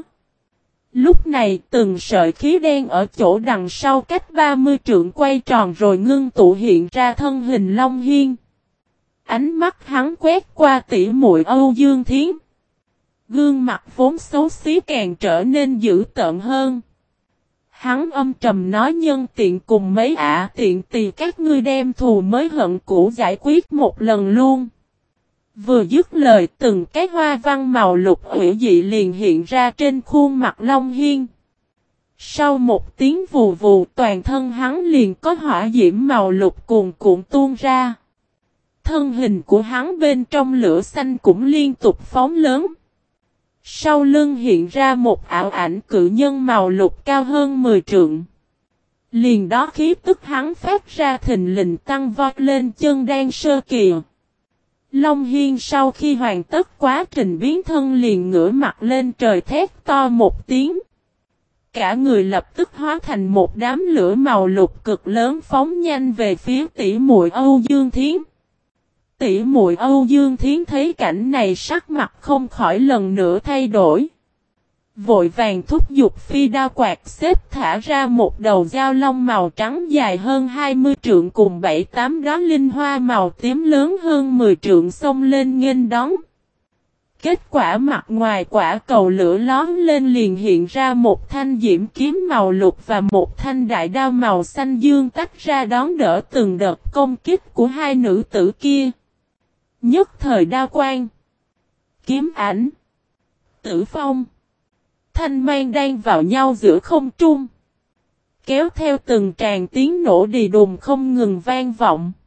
Lúc này từng sợi khí đen ở chỗ đằng sau cách 30 trượng quay tròn rồi ngưng tụ hiện ra thân hình Long Hiên. Ánh mắt hắn quét qua tỷ muội Âu Dương Thiến. Gương mặt vốn xấu xí càng trở nên dữ tợn hơn. Hắn âm trầm nói nhân tiện cùng mấy ả tiện tì các ngươi đem thù mới hận cũ giải quyết một lần luôn. Vừa dứt lời từng cái hoa văn màu lục hủy dị liền hiện ra trên khuôn mặt Long Hiên. Sau một tiếng vù vù toàn thân hắn liền có hỏa diễm màu lục cuồn cuộn tuôn ra. Thân hình của hắn bên trong lửa xanh cũng liên tục phóng lớn. Sau lưng hiện ra một ảo ảnh cự nhân màu lục cao hơn 10 trượng. Liền đó khí tức hắn phát ra thình lình tăng vọt lên chân đan sơ kỳ. Long Hiên sau khi hoàn tất quá trình biến thân liền ngửa mặt lên trời thét to một tiếng. Cả người lập tức hóa thành một đám lửa màu lục cực lớn phóng nhanh về phía tỷ muội Âu Dương Thiến. Tỷ muội Âu Dương Thiến thấy cảnh này sắc mặt không khỏi lần nữa thay đổi. Vội vàng thúc giục phi đao quạt xếp thả ra một đầu dao long màu trắng dài hơn 20 trượng cùng 7-8 đóa linh hoa màu tím lớn hơn 10 trượng xông lên nghênh đón. Kết quả mặt ngoài quả cầu lửa lóm lên liền hiện ra một thanh diễm kiếm màu lục và một thanh đại đao màu xanh dương tách ra đón đỡ từng đợt công kích của hai nữ tử kia. Nhất thời đao quang, kiếm ảnh, tử phong, thanh mang đang vào nhau giữa không trung. Kéo theo từng tràng tiếng nổ đì đùng không ngừng vang vọng.